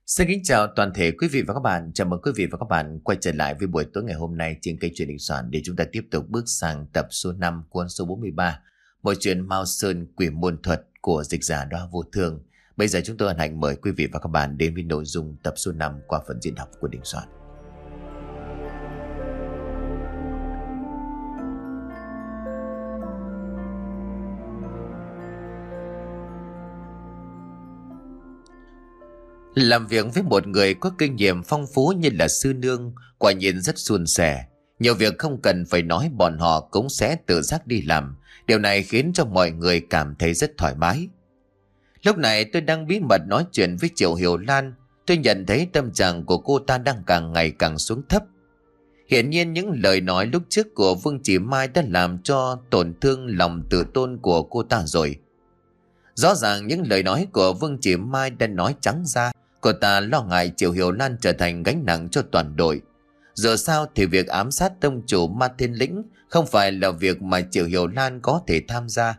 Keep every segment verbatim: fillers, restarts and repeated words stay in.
Xin kính chào toàn thể quý vị và các bạn. Chào mừng quý vị và các bạn quay trở lại với buổi tối ngày hôm nay trên kênh Truyện Đình Soạn để chúng ta tiếp tục bước sang tập số năm cuốn số bốn mươi ba, Một chuyện Mao Sơn Quỷ Môn Thuật của dịch giả Đoa Vô Thương. Bây giờ chúng tôi hân hạnh mời quý vị và các bạn đến với nội dung tập số năm qua phần diễn đọc của Đình Soạn. Làm việc với một người có kinh nghiệm phong phú như là sư nương quả nhiên rất suôn sẻ. Nhiều việc không cần phải nói bọn họ cũng sẽ tự giác đi làm. Điều này khiến cho mọi người cảm thấy rất thoải mái. Lúc này tôi đang bí mật nói chuyện với Triệu Hiểu Lan. Tôi nhận thấy tâm trạng của cô ta đang càng ngày càng xuống thấp. Hiển nhiên những lời nói lúc trước của Vương Chỉ Mai đã làm cho tổn thương lòng tự tôn của cô ta rồi. Rõ ràng những lời nói của Vương Chỉ Mai đã nói trắng ra. Cô ta lo ngại Triệu Hiểu Lan trở thành gánh nặng cho toàn đội. Dù sao thì việc ám sát tông chủ Ma Thiên Lĩnh không phải là việc mà Triệu Hiểu Lan có thể tham gia.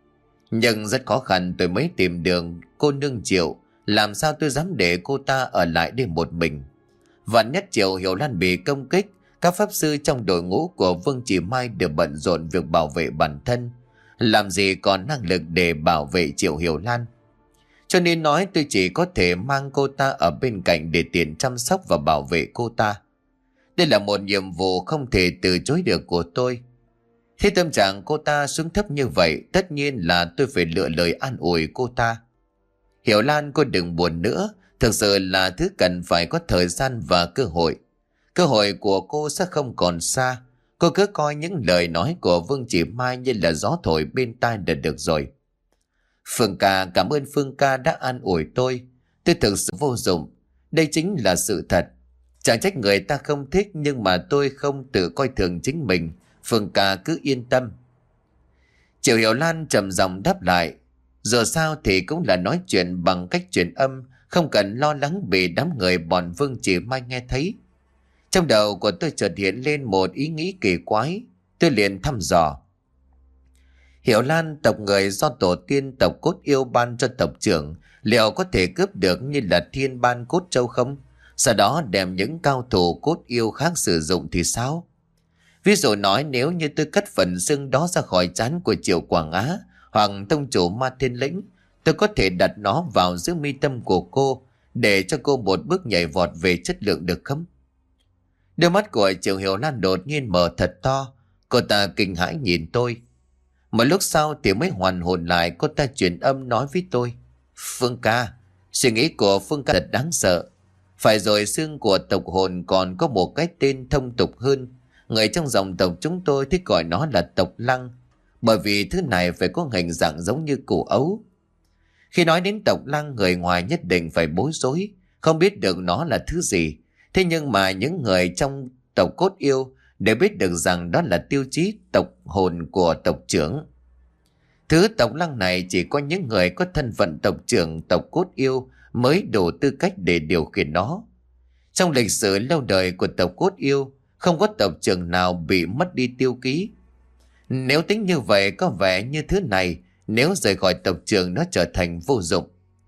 Nhưng rất khó khăn tôi mới tìm được cô nương Triệu. Làm sao tôi dám để cô ta ở lại đây một mình. Vạn nhất Triệu Hiểu Lan bị công kích, các pháp sư trong đội ngũ của Vương Chỉ Mai đều bận rộn việc bảo vệ bản thân. Làm gì còn năng lực để bảo vệ Triệu Hiểu Lan. Cho nên nói tôi chỉ có thể mang cô ta ở bên cạnh để tiện chăm sóc và bảo vệ cô ta. Đây là một nhiệm vụ không thể từ chối được của tôi. Khi tâm trạng cô ta xuống thấp như vậy, tất nhiên là tôi phải lựa lời an ủi cô ta. Hiểu Lan, cô đừng buồn nữa, thực sự là thứ cần phải có thời gian và cơ hội. Cơ hội của cô sẽ không còn xa. Cô cứ coi những lời nói của Vương Chỉ Mai như là gió thổi bên tai là được rồi. Phương ca, cảm ơn Phương ca đã an ủi tôi. Tôi thực sự vô dụng. Đây chính là sự thật. Chẳng trách người ta không thích, nhưng mà tôi không tự coi thường chính mình. Phương ca cứ yên tâm. Triệu Hiểu Lan trầm giọng đáp lại. Dù sao thì cũng là nói chuyện bằng cách truyền âm, không cần lo lắng bị đám người bọn Vương Chỉ Mai nghe thấy. Trong đầu của tôi chợt hiện lên một ý nghĩ kỳ quái. Tôi liền thăm dò. Hiểu Lan, tộc người do tổ tiên tộc Cốt Yêu ban cho tộc trưởng liệu có thể cướp được như là thiên ban Cốt Châu không? Sau đó đem những cao thủ Cốt Yêu khác sử dụng thì sao? Ví dụ nói nếu như tôi cắt phần xương đó ra khỏi trán của Triệu Quảng Á hoặc tông chủ Ma Thiên Lĩnh, tôi có thể đặt nó vào giữa mi tâm của cô để cho cô một bước nhảy vọt về chất lượng được không? Đôi mắt của Triệu Hiểu Lan đột nhiên mở thật to. Cô ta kinh hãi nhìn tôi. Một lúc sau thì mới hoàn hồn lại, cô ta truyền âm nói với tôi. Phương ca, suy nghĩ của Phương ca thật đáng sợ. Phải rồi, xương của tộc hồn còn có một cái tên thông tục hơn. Người trong dòng tộc chúng tôi thích gọi nó là tộc lăng. Bởi vì thứ này phải có hình dạng giống như củ ấu. Khi nói đến tộc lăng, người ngoài nhất định phải bối rối, không biết được nó là thứ gì. Thế nhưng mà những người trong tộc Cốt Yêu để biết được rằng đó là tiêu chí tộc hồn của tộc trưởng. Thứ tộc lăng này chỉ có những người có thân phận tộc trưởng tộc Cốt Yêu mới đủ tư cách để điều khiển nó. Trong lịch sử lâu đời của tộc Cốt Yêu, không có tộc trưởng nào bị mất đi tiêu ký. Nếu tính như vậy, có vẻ như thứ này nếu rời khỏi tộc trưởng nó trở thành vô dụng.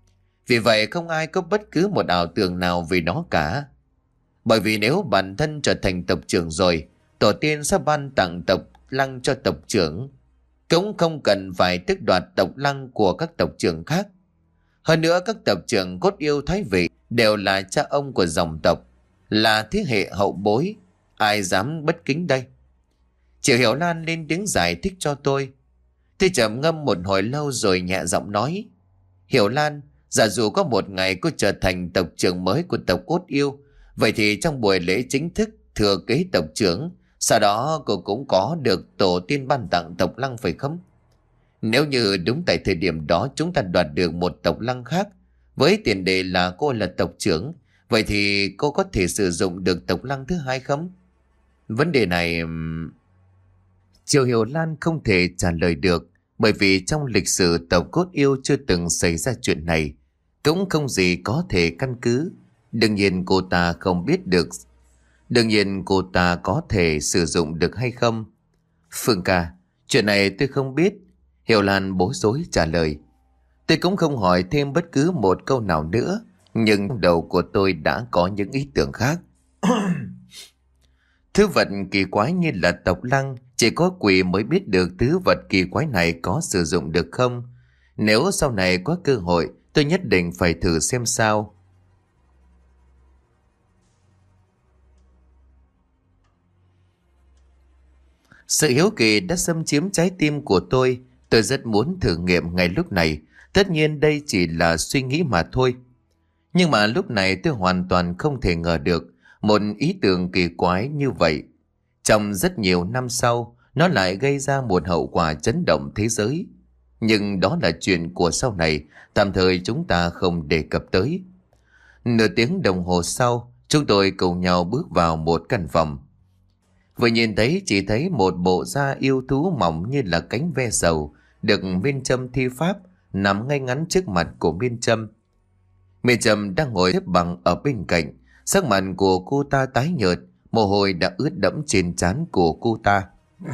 Vì vậy không ai có bất cứ một ảo tưởng nào về nó cả. Bởi vì nếu bản thân trở thành tộc trưởng rồi, tổ tiên sẽ ban tặng tộc lăng cho tộc trưởng, cũng không cần phải tước đoạt tộc lăng của các tộc trưởng khác. Hơn nữa, các tộc trưởng Cốt Yêu Thái Vị đều là cha ông của dòng tộc, là thế hệ hậu bối, ai dám bất kính đây? Triệu Hiểu Lan lên tiếng giải thích cho tôi. Tôi trầm ngâm một hồi lâu rồi nhẹ giọng nói. Hiểu Lan, giả dụ có một ngày cô trở thành tộc trưởng mới của tộc Cốt Yêu, vậy thì trong buổi lễ chính thức thừa kế tộc trưởng, sau đó cô cũng có được tổ tiên ban tặng tộc lăng phải không? Nếu như đúng tại thời điểm đó chúng ta đoạt được một tộc lăng khác, với tiền đề là cô là tộc trưởng, vậy thì cô có thể sử dụng được tộc lăng thứ hai không? Vấn đề này... Triệu Hiểu Lan không thể trả lời được, bởi vì trong lịch sử tộc Cốt Yêu chưa từng xảy ra chuyện này, cũng không gì có thể căn cứ. Đương nhiên cô ta không biết được. Đương nhiên cô ta có thể sử dụng được hay không? Phương ca, chuyện này tôi không biết. Hiểu Lan bối rối trả lời. Tôi cũng không hỏi thêm bất cứ một câu nào nữa. Nhưng trong đầu của tôi đã có những ý tưởng khác. Thứ vật kỳ quái như là tộc lăng, chỉ có quỷ mới biết được thứ vật kỳ quái này có sử dụng được không. Nếu sau này có cơ hội, tôi nhất định phải thử xem sao. Sự hiếu kỳ đã xâm chiếm trái tim của tôi. Tôi rất muốn thử nghiệm ngay lúc này. Tất nhiên đây chỉ là suy nghĩ mà thôi. Nhưng mà lúc này tôi hoàn toàn không thể ngờ được một ý tưởng kỳ quái như vậy. Trong rất nhiều năm sau, nó lại gây ra một hậu quả chấn động thế giới. Nhưng đó là chuyện của sau này, tạm thời chúng ta không đề cập tới. Nửa tiếng đồng hồ sau, chúng tôi cùng nhau bước vào một căn phòng. Vừa nhìn thấy chỉ thấy một bộ da yêu thú mỏng như là cánh ve sầu, được Miên Trâm thi pháp, nằm ngay ngắn trước mặt của Miên Trâm. Miên Trâm đang ngồi xếp bằng ở bên cạnh, sắc mặt của cô ta tái nhợt, mồ hôi đã ướt đẫm trên trán của cô ta.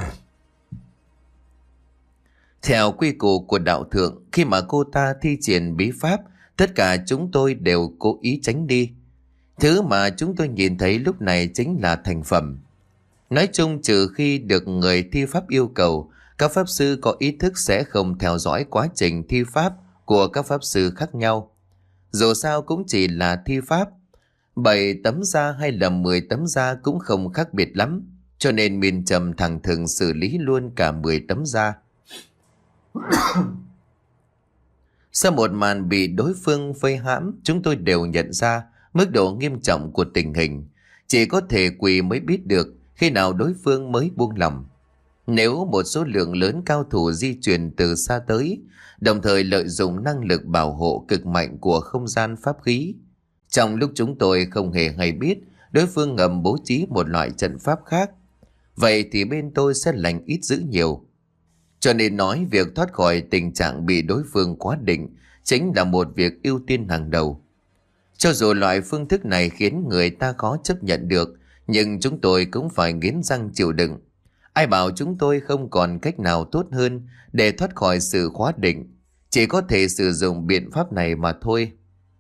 Theo quy củ của đạo thượng, khi mà cô ta thi triển bí pháp, tất cả chúng tôi đều cố ý tránh đi. Thứ mà chúng tôi nhìn thấy lúc này chính là thành phẩm. Nói chung trừ khi được người thi pháp yêu cầu, các pháp sư có ý thức sẽ không theo dõi quá trình thi pháp của các pháp sư khác nhau. Dù sao cũng chỉ là thi pháp, bảy tấm da hay là mười tấm da cũng không khác biệt lắm, cho nên Miên Trâm thẳng thừng xử lý luôn cả mười tấm da. Sau một màn bị đối phương vây hãm, chúng tôi đều nhận ra mức độ nghiêm trọng của tình hình. Chỉ có thể quỷ mới biết được khi nào đối phương mới buông lỏng. Nếu một số lượng lớn cao thủ di chuyển từ xa tới, đồng thời lợi dụng năng lực bảo hộ cực mạnh của không gian pháp khí, trong lúc chúng tôi không hề hay biết, đối phương ngầm bố trí một loại trận pháp khác, vậy thì bên tôi sẽ lành ít dữ nhiều. Cho nên nói việc thoát khỏi tình trạng bị đối phương quá định chính là một việc ưu tiên hàng đầu. Cho dù loại phương thức này khiến người ta khó chấp nhận được, nhưng chúng tôi cũng phải nghiến răng chịu đựng. Ai bảo chúng tôi không còn cách nào tốt hơn để thoát khỏi sự khóa định, chỉ có thể sử dụng biện pháp này mà thôi.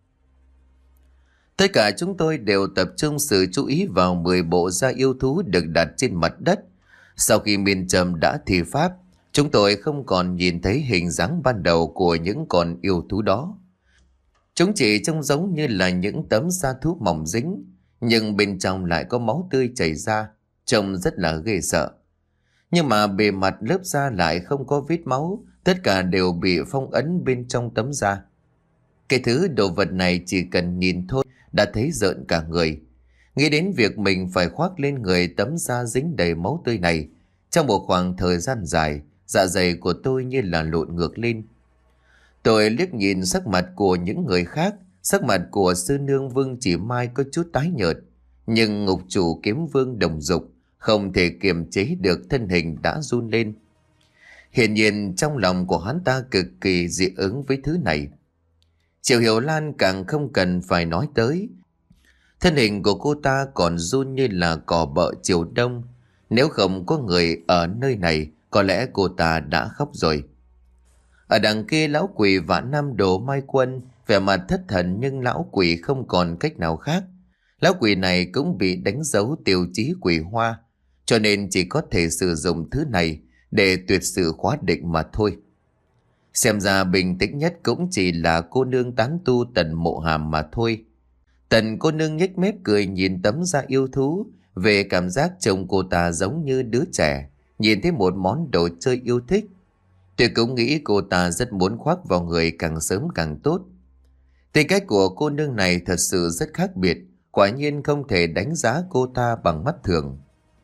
Tất cả chúng tôi đều tập trung sự chú ý vào mười bộ da yêu thú được đặt trên mặt đất. Sau khi Miên Trâm đã thi pháp, chúng tôi không còn nhìn thấy hình dáng ban đầu của những con yêu thú đó. Chúng chỉ trông giống như là những tấm da thú mỏng dính, nhưng bên trong lại có máu tươi chảy ra, trông rất là ghê sợ. Nhưng mà bề mặt lớp da lại không có vết máu, tất cả đều bị phong ấn bên trong tấm da. Cái thứ đồ vật này chỉ cần nhìn thôi đã thấy rợn cả người. Nghĩ đến việc mình phải khoác lên người tấm da dính đầy máu tươi này, trong một khoảng thời gian dài, dạ dày của tôi như là lộn ngược lên. Tôi liếc nhìn sắc mặt của những người khác, sắc mặt của sư nương Vương Chỉ Mai có chút tái nhợt, nhưng ngục chủ Kiếm Vương Đồng Dục không thể kiềm chế được, thân hình đã run lên. Hiển nhiên trong lòng của hắn ta cực kỳ dị ứng với thứ này. Triệu Hiểu Lan càng không cần phải nói tới. Thân hình của cô ta còn run như là cỏ bợ chiều đông. Nếu không có người ở nơi này, có lẽ cô ta đã khóc rồi. Ở đằng kia lão quỷ Vạn Nam Đồ Mai Quân vẻ mặt thất thần, nhưng lão quỷ không còn cách nào khác. Lão quỷ này cũng bị đánh dấu tiêu chí quỷ hoa, cho nên chỉ có thể sử dụng thứ này để tuyệt sự khóa định mà thôi. Xem ra bình tĩnh nhất cũng chỉ là cô nương tán tu Tần Mộ Hàm mà thôi. Tần cô nương nhếch mép cười nhìn tấm da yêu thú, về cảm giác trông cô ta giống như đứa trẻ nhìn thấy một món đồ chơi yêu thích. Tôi cũng nghĩ cô ta rất muốn khoác vào người càng sớm càng tốt. Tính cách của cô nương này thật sự rất khác biệt, quả nhiên không thể đánh giá cô ta bằng mắt thường.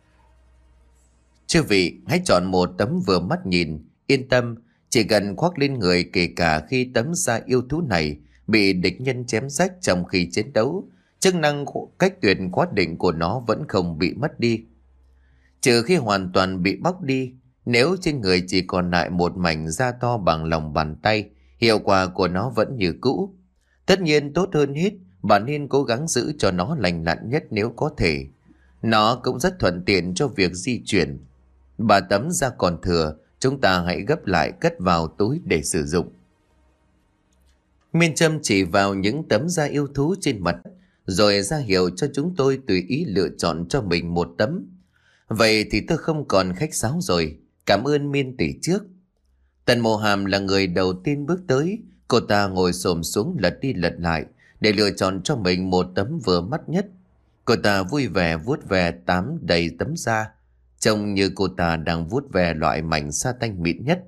Chư vị hãy chọn một tấm vừa mắt nhìn, yên tâm, chỉ cần khoác lên người, kể cả khi tấm da yêu thú này bị địch nhân chém rách trong khi chiến đấu, chức năng cách tuyệt khóa định của nó vẫn không bị mất đi. Trừ khi hoàn toàn bị bóc đi, nếu trên người chỉ còn lại một mảnh da to bằng lòng bàn tay, hiệu quả của nó vẫn như cũ. Tất nhiên tốt hơn hết, bạn nên cố gắng giữ cho nó lành lặn nhất nếu có thể. Nó cũng rất thuận tiện cho việc di chuyển. Ba tấm da còn thừa, chúng ta hãy gấp lại cất vào túi để sử dụng. Miên Trâm chỉ vào những tấm da yêu thú trên mặt, rồi ra hiệu cho chúng tôi tùy ý lựa chọn cho mình một tấm. Vậy thì tôi không còn khách sáo rồi, cảm ơn Miên tỷ trước. Tần Mộ Hàm là người đầu tiên bước tới, cô ta ngồi xổm xuống lật đi lật lại để lựa chọn cho mình một tấm vừa mắt nhất. Cô ta vui vẻ vuốt ve tám đầy tấm da, trông như cô ta đang vuốt ve loại mảnh sa tanh mịn nhất.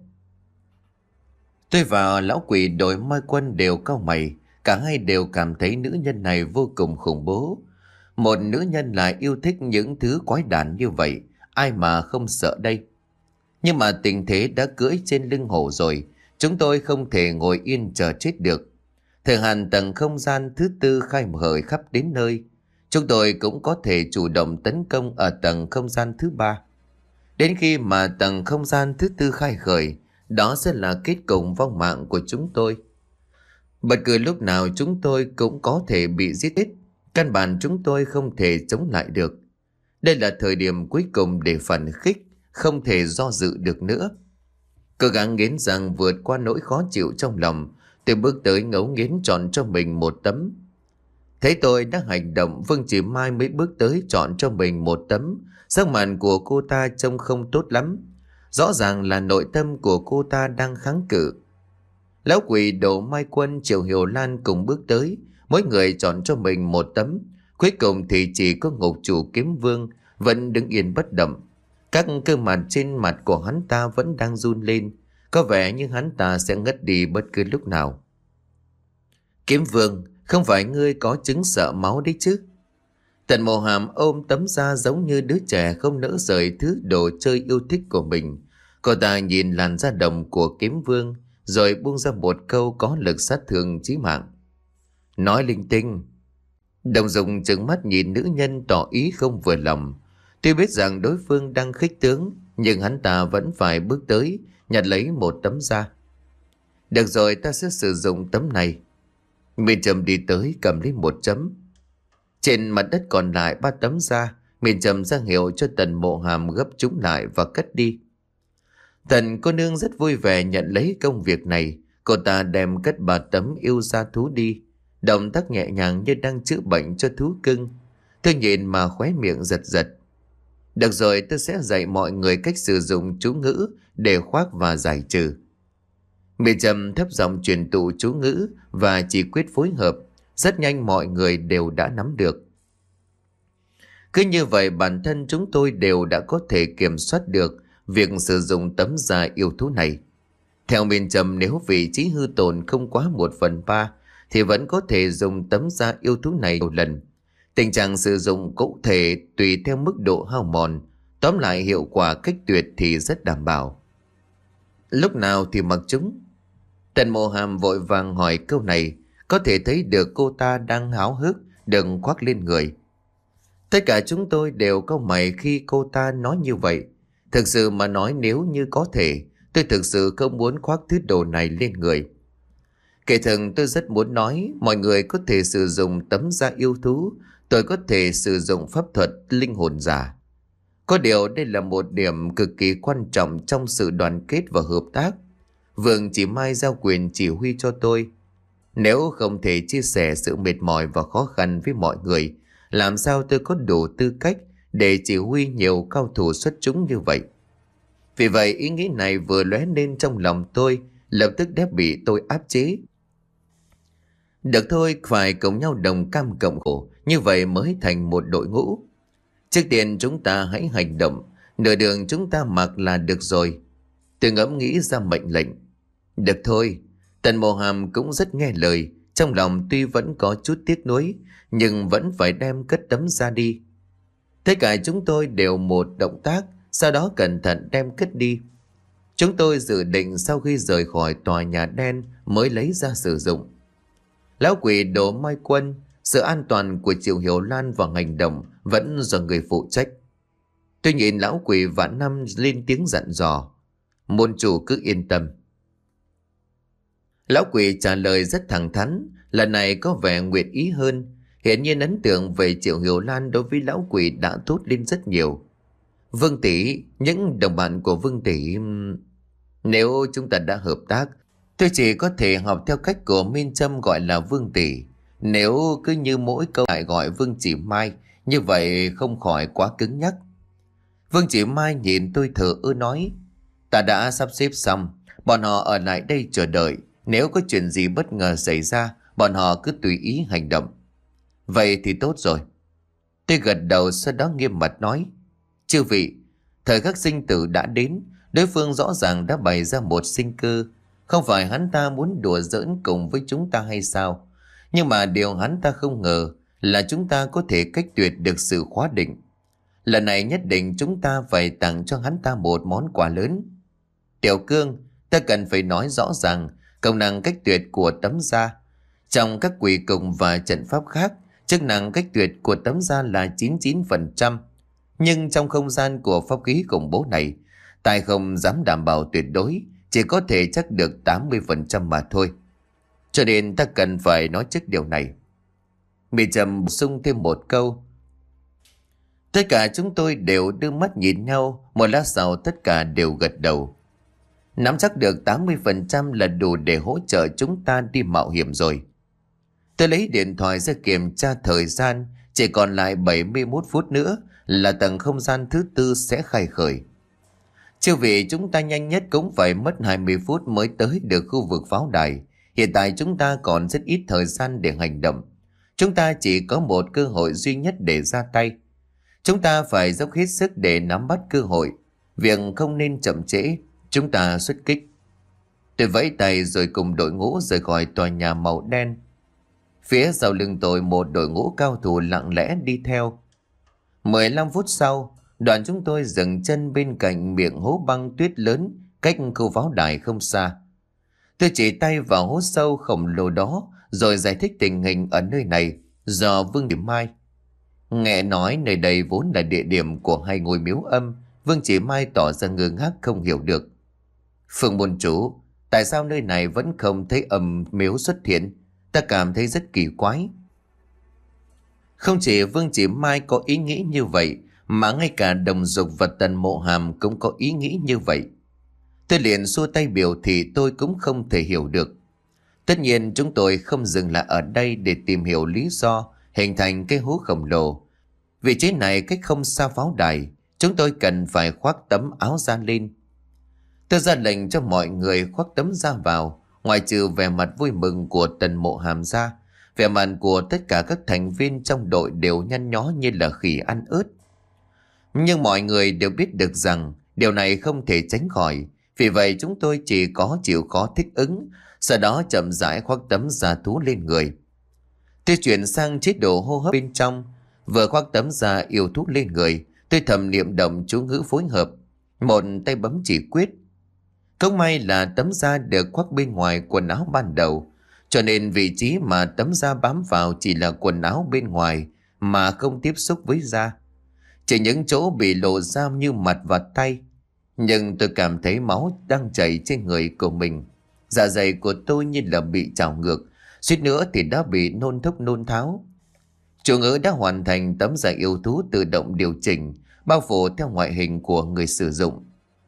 Tôi và lão quỷ đội Mai Quân đều cau mày, cả hai đều cảm thấy nữ nhân này vô cùng khủng bố. Một nữ nhân lại yêu thích những thứ quái đản như vậy, ai mà không sợ đây. Nhưng mà tình thế đã cưỡi trên lưng hổ rồi, chúng tôi không thể ngồi yên chờ chết được. Thời hạn tầng không gian thứ tư khai hời khắp đến nơi, chúng tôi cũng có thể chủ động tấn công ở tầng không gian thứ ba. Đến khi mà tầng không gian thứ tư khai khởi, đó sẽ là kết cục vong mạng của chúng tôi. Bất cứ lúc nào chúng tôi cũng có thể bị giết hết, căn bản chúng tôi không thể chống lại được. Đây là thời điểm cuối cùng để phấn khích, không thể do dự được nữa. Cố gắng nghiến răng vượt qua nỗi khó chịu trong lòng, tôi bước tới ngấu nghiến chọn cho mình một tấm. Thấy tôi đã hành động, Vương Chỉ Mai mới bước tới chọn cho mình một tấm. Sắc mặt của cô ta trông không tốt lắm, rõ ràng là nội tâm của cô ta đang kháng cự. Lão quỷ Đỗ Mai Quân, Triệu Hiểu Lan cùng bước tới, mỗi người chọn cho mình một tấm. Cuối cùng thì chỉ có Ngục Chủ Kiếm Vương vẫn đứng yên bất động. Các cơ mặt trên mặt của hắn ta vẫn đang run lên, có vẻ như hắn ta sẽ ngất đi bất cứ lúc nào. Kiếm Vương, không phải ngươi có chứng sợ máu đấy chứ? Tần Mộ Hàm ôm tấm da giống như đứa trẻ không nỡ rời thứ đồ chơi yêu thích của mình. Cô ta nhìn làn da đồng của Kiếm Vương, rồi buông ra một câu có lực sát thương chí mạng. Nói linh tinh. Đồng Dùng trừng mắt nhìn nữ nhân tỏ ý không vừa lòng. Tuy biết rằng đối phương đang khích tướng, nhưng hắn ta vẫn phải bước tới, nhặt lấy một tấm da. Được rồi, ta sẽ sử dụng tấm này. Miên Trâm đi tới cầm lấy một chấm. Trên mặt đất còn lại ba tấm da, Miên Trâm ra hiệu cho Tần Mộ Hàm gấp chúng lại và cất đi. Tần cô nương rất vui vẻ nhận lấy công việc này. Cô ta đem cất ba tấm yêu da thú đi, động tác nhẹ nhàng như đang chữa bệnh cho thú cưng. Tôi nhìn mà khóe miệng giật giật. Được rồi, tôi sẽ dạy mọi người cách sử dụng chú ngữ để khoác và giải trừ. Miên Trâm thấp giọng truyền tụ chú ngữ và chỉ quyết phối hợp. Rất nhanh mọi người đều đã nắm được. Cứ như vậy bản thân chúng tôi đều đã có thể kiểm soát được việc sử dụng tấm da yêu thú này. Theo Miên Trâm, nếu vị trí hư tổn không quá một phần ba thì vẫn có thể dùng tấm da yêu thú này một lần. Tình trạng sử dụng cụ thể tùy theo mức độ hao mòn. Tóm lại hiệu quả cách tuyệt thì rất đảm bảo. Lúc nào thì mặc chúng? Tần Mộ Hàm vội vàng hỏi câu này. Có thể thấy được cô ta đang háo hức đừng khoác lên người. Tất cả chúng tôi đều cau mày khi cô ta nói như vậy. Thực sự mà nói, nếu như có thể, tôi thực sự không muốn khoác thứ đồ này lên người. Kể thường tôi rất muốn nói mọi người có thể sử dụng tấm da yêu thú, tôi có thể sử dụng pháp thuật linh hồn giả. Có điều đây là một điểm cực kỳ quan trọng trong sự đoàn kết và hợp tác. Vương Chỉ Mai giao quyền chỉ huy cho tôi. Nếu không thể chia sẻ sự mệt mỏi và khó khăn với mọi người, làm sao tôi có đủ tư cách để chỉ huy nhiều cao thủ xuất chúng như vậy? Vì vậy ý nghĩ này vừa lóe lên trong lòng tôi, lập tức đã bị tôi áp chế. Được thôi, phải cùng nhau đồng cam cộng khổ, như vậy mới thành một đội ngũ. Trước tiên chúng ta hãy hành động, nửa đường chúng ta mặc là được rồi. Tôi ngẫm nghĩ ra mệnh lệnh. Được thôi. Tần Mộ Hàm cũng rất nghe lời, trong lòng tuy vẫn có chút tiếc nuối, nhưng vẫn phải đem cất tấm da đi. Tất cả chúng tôi đều một động tác, sau đó cẩn thận đem cất đi. Chúng tôi dự định sau khi rời khỏi tòa nhà đen mới lấy ra sử dụng. Lão quỷ Đỗ Mai Quân, sự an toàn của Triệu Hiểu Lan và hành động vẫn do người phụ trách. Tôi nhìn lão quỷ Vạn Năm lên tiếng dặn dò. Môn chủ cứ yên tâm. Lão quỷ trả lời rất thẳng thắn, lần này có vẻ nguyện ý hơn. Hiện nhiên ấn tượng về Triệu Hiểu Lan đối với lão quỷ đã tốt lên rất nhiều. Vương tỷ, những đồng bạn của Vương tỷ, nếu chúng ta đã hợp tác Tôi chỉ có thể học theo cách của Minh Trâm gọi là Vương Tỷ. Nếu cứ như mỗi câu lại gọi Vương Chỉ Mai, như vậy không khỏi quá cứng nhắc. Vương Chỉ Mai nhìn tôi thở ơ nói: Ta đã sắp xếp xong, bọn họ ở lại đây chờ đợi. Nếu có chuyện gì bất ngờ xảy ra, bọn họ cứ tùy ý hành động. Vậy thì tốt rồi. Tôi gật đầu, sau đó nghiêm mặt nói: Chư vị, thời khắc sinh tử đã đến. Đối phương rõ ràng đã bày ra một sinh cơ. Không phải hắn ta muốn đùa giỡn cùng với chúng ta hay sao? Nhưng mà điều hắn ta không ngờ là chúng ta có thể cách tuyệt được sự khóa định. Lần này nhất định chúng ta phải tặng cho hắn ta một món quà lớn. Tiểu Cương, ta cần phải nói rõ ràng công năng cách tuyệt của tấm da. Trong các quỷ cùng và trận pháp khác, chức năng cách tuyệt của tấm da là chín mươi chín phần trăm. Nhưng trong không gian của pháp khí khủng bố này, tài không dám đảm bảo tuyệt đối, chỉ có thể chắc được tám mươi phần trăm mà thôi. Cho nên ta cần phải nói trước điều này. Mỹ Trầm bổ sung thêm một câu. Tất cả chúng tôi đều đưa mắt nhìn nhau, một lát sau tất cả đều gật đầu. Nắm chắc được tám mươi phần trăm là đủ để hỗ trợ chúng ta đi mạo hiểm rồi. Tôi lấy điện thoại ra kiểm tra thời gian, chỉ còn lại bảy mươi mốt phút nữa là tầng không gian thứ tư sẽ khai khởi. Chư vị, chúng ta nhanh nhất cũng phải mất hai mươi phút mới tới được khu vực pháo đài. Hiện tại chúng ta còn rất ít thời gian để hành động. Chúng ta chỉ có một cơ hội duy nhất để ra tay. Chúng ta phải dốc hết sức để nắm bắt cơ hội. Việc không nên chậm trễ. Chúng ta xuất kích. Tôi vẫy tay rồi cùng đội ngũ rời khỏi tòa nhà màu đen. Phía sau lưng tôi một đội ngũ cao thủ lặng lẽ đi theo. mười lăm phút sau, đoàn chúng tôi dừng chân bên cạnh miệng hố băng tuyết lớn cách khu pháo đài không xa. Tôi chỉ tay vào hố sâu khổng lồ đó rồi giải thích tình hình ở nơi này do Vương Chỉ Mai. Nghe nói nơi đây vốn là địa điểm của hai ngôi miếu âm. Vương Chỉ Mai tỏ ra ngơ ngác không hiểu được. Phương môn chủ, tại sao nơi này vẫn không thấy âm miếu xuất hiện? Ta cảm thấy rất kỳ quái. Không chỉ Vương Chỉ Mai có ý nghĩ như vậy, mà ngay cả Đồng Dục và Tần Mộ Hàm cũng có ý nghĩ như vậy. Tôi liền xua tay biểu thị tôi cũng không thể hiểu được. Tất nhiên chúng tôi không dừng lại ở đây để tìm hiểu lý do hình thành cái hố khổng lồ. Vị trí này cách không xa pháo đài, chúng tôi cần phải khoác tấm áo da lên. Tôi ra lệnh cho mọi người khoác tấm da vào. Ngoài trừ vẻ mặt vui mừng của Tần Mộ Hàm ra, vẻ mặt của tất cả các thành viên trong đội đều nhăn nhó như là khỉ ăn ớt. Nhưng mọi người đều biết được rằng điều này không thể tránh khỏi. Vì vậy chúng tôi chỉ có chịu khó thích ứng, sau đó chậm rãi khoác tấm da thú lên người. Tôi chuyển sang chế độ hô hấp bên trong. Vừa khoác tấm da yêu thú lên người, tôi thầm niệm động chú ngữ phối hợp, một tay bấm chỉ quyết. Không may là tấm da được khoác bên ngoài quần áo ban đầu, cho nên vị trí mà tấm da bám vào chỉ là quần áo bên ngoài mà không tiếp xúc với da. Chỉ những chỗ bị lộ ra như mặt và tay. Nhưng tôi cảm thấy máu đang chảy trên người của mình. Dạ dày của tôi như là bị trào ngược, suýt nữa thì đã bị nôn thốc nôn tháo. Chủ ngữ đã hoàn thành tấm da yêu thú tự động điều chỉnh, bao phủ theo ngoại hình của người sử dụng.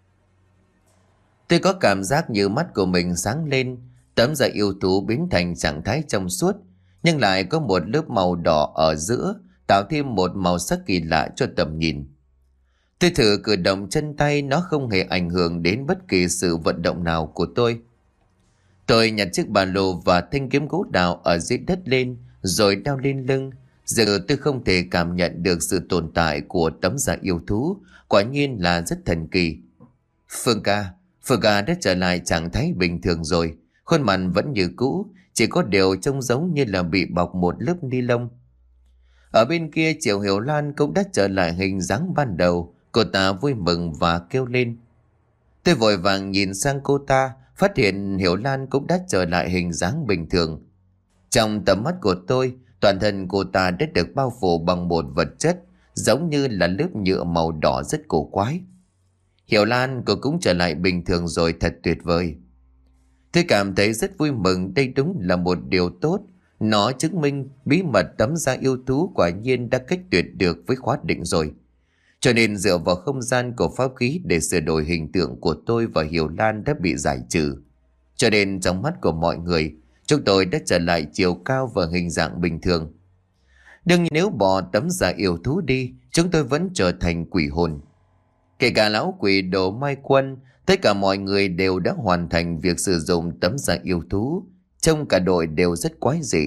Tôi có cảm giác như mắt của mình sáng lên, tấm da yêu thú biến thành trạng thái trong suốt, nhưng lại có một lớp màu đỏ ở giữa, tạo thêm một màu sắc kỳ lạ cho tầm nhìn. Tôi thử cử động chân tay, nó không hề ảnh hưởng đến bất kỳ sự vận động nào của tôi. Tôi nhặt chiếc ba lô và thanh kiếm gỗ đào ở dưới đất lên, rồi đeo lên lưng. Giờ tôi không thể cảm nhận được sự tồn tại của tấm da yêu thú, quả nhiên là rất thần kỳ. Phương ca, Phương ca đã trở lại trạng thái bình thường rồi, khuôn mặt vẫn như cũ, chỉ có điều trông giống như là bị bọc một lớp ni lông. Ở bên kia Triệu Hiểu Lan cũng đã trở lại hình dáng ban đầu, cô ta vui mừng và kêu lên. Tôi vội vàng nhìn sang cô ta, phát hiện Hiểu Lan cũng đã trở lại hình dáng bình thường. Trong tầm mắt của tôi, toàn thân cô ta đã được bao phủ bằng một vật chất giống như là lớp nhựa màu đỏ rất cổ quái. Hiểu Lan, cô cũng trở lại bình thường rồi, thật tuyệt vời. Tôi cảm thấy rất vui mừng, đây đúng là một điều tốt. Nó chứng minh bí mật tấm da yêu thú quả nhiên đã cách tuyệt được với khóa định rồi. Cho nên dựa vào không gian của pháp khí để sửa đổi hình tượng của tôi và Hiểu Lan đã bị giải trừ. Cho nên trong mắt của mọi người, chúng tôi đã trở lại chiều cao và hình dạng bình thường. Đương nhiên nếu bỏ tấm da yêu thú đi, chúng tôi vẫn trở thành quỷ hồn. Kể cả lão quỷ Đồ Mai Quân, tất cả mọi người đều đã hoàn thành việc sử dụng tấm da yêu thú. Trông cả đội đều rất quái dị.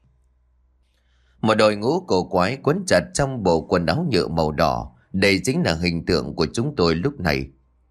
Một đội ngũ cổ quái quấn chặt trong bộ quần áo nhựa màu đỏ. Đây chính là hình tượng của chúng tôi lúc này.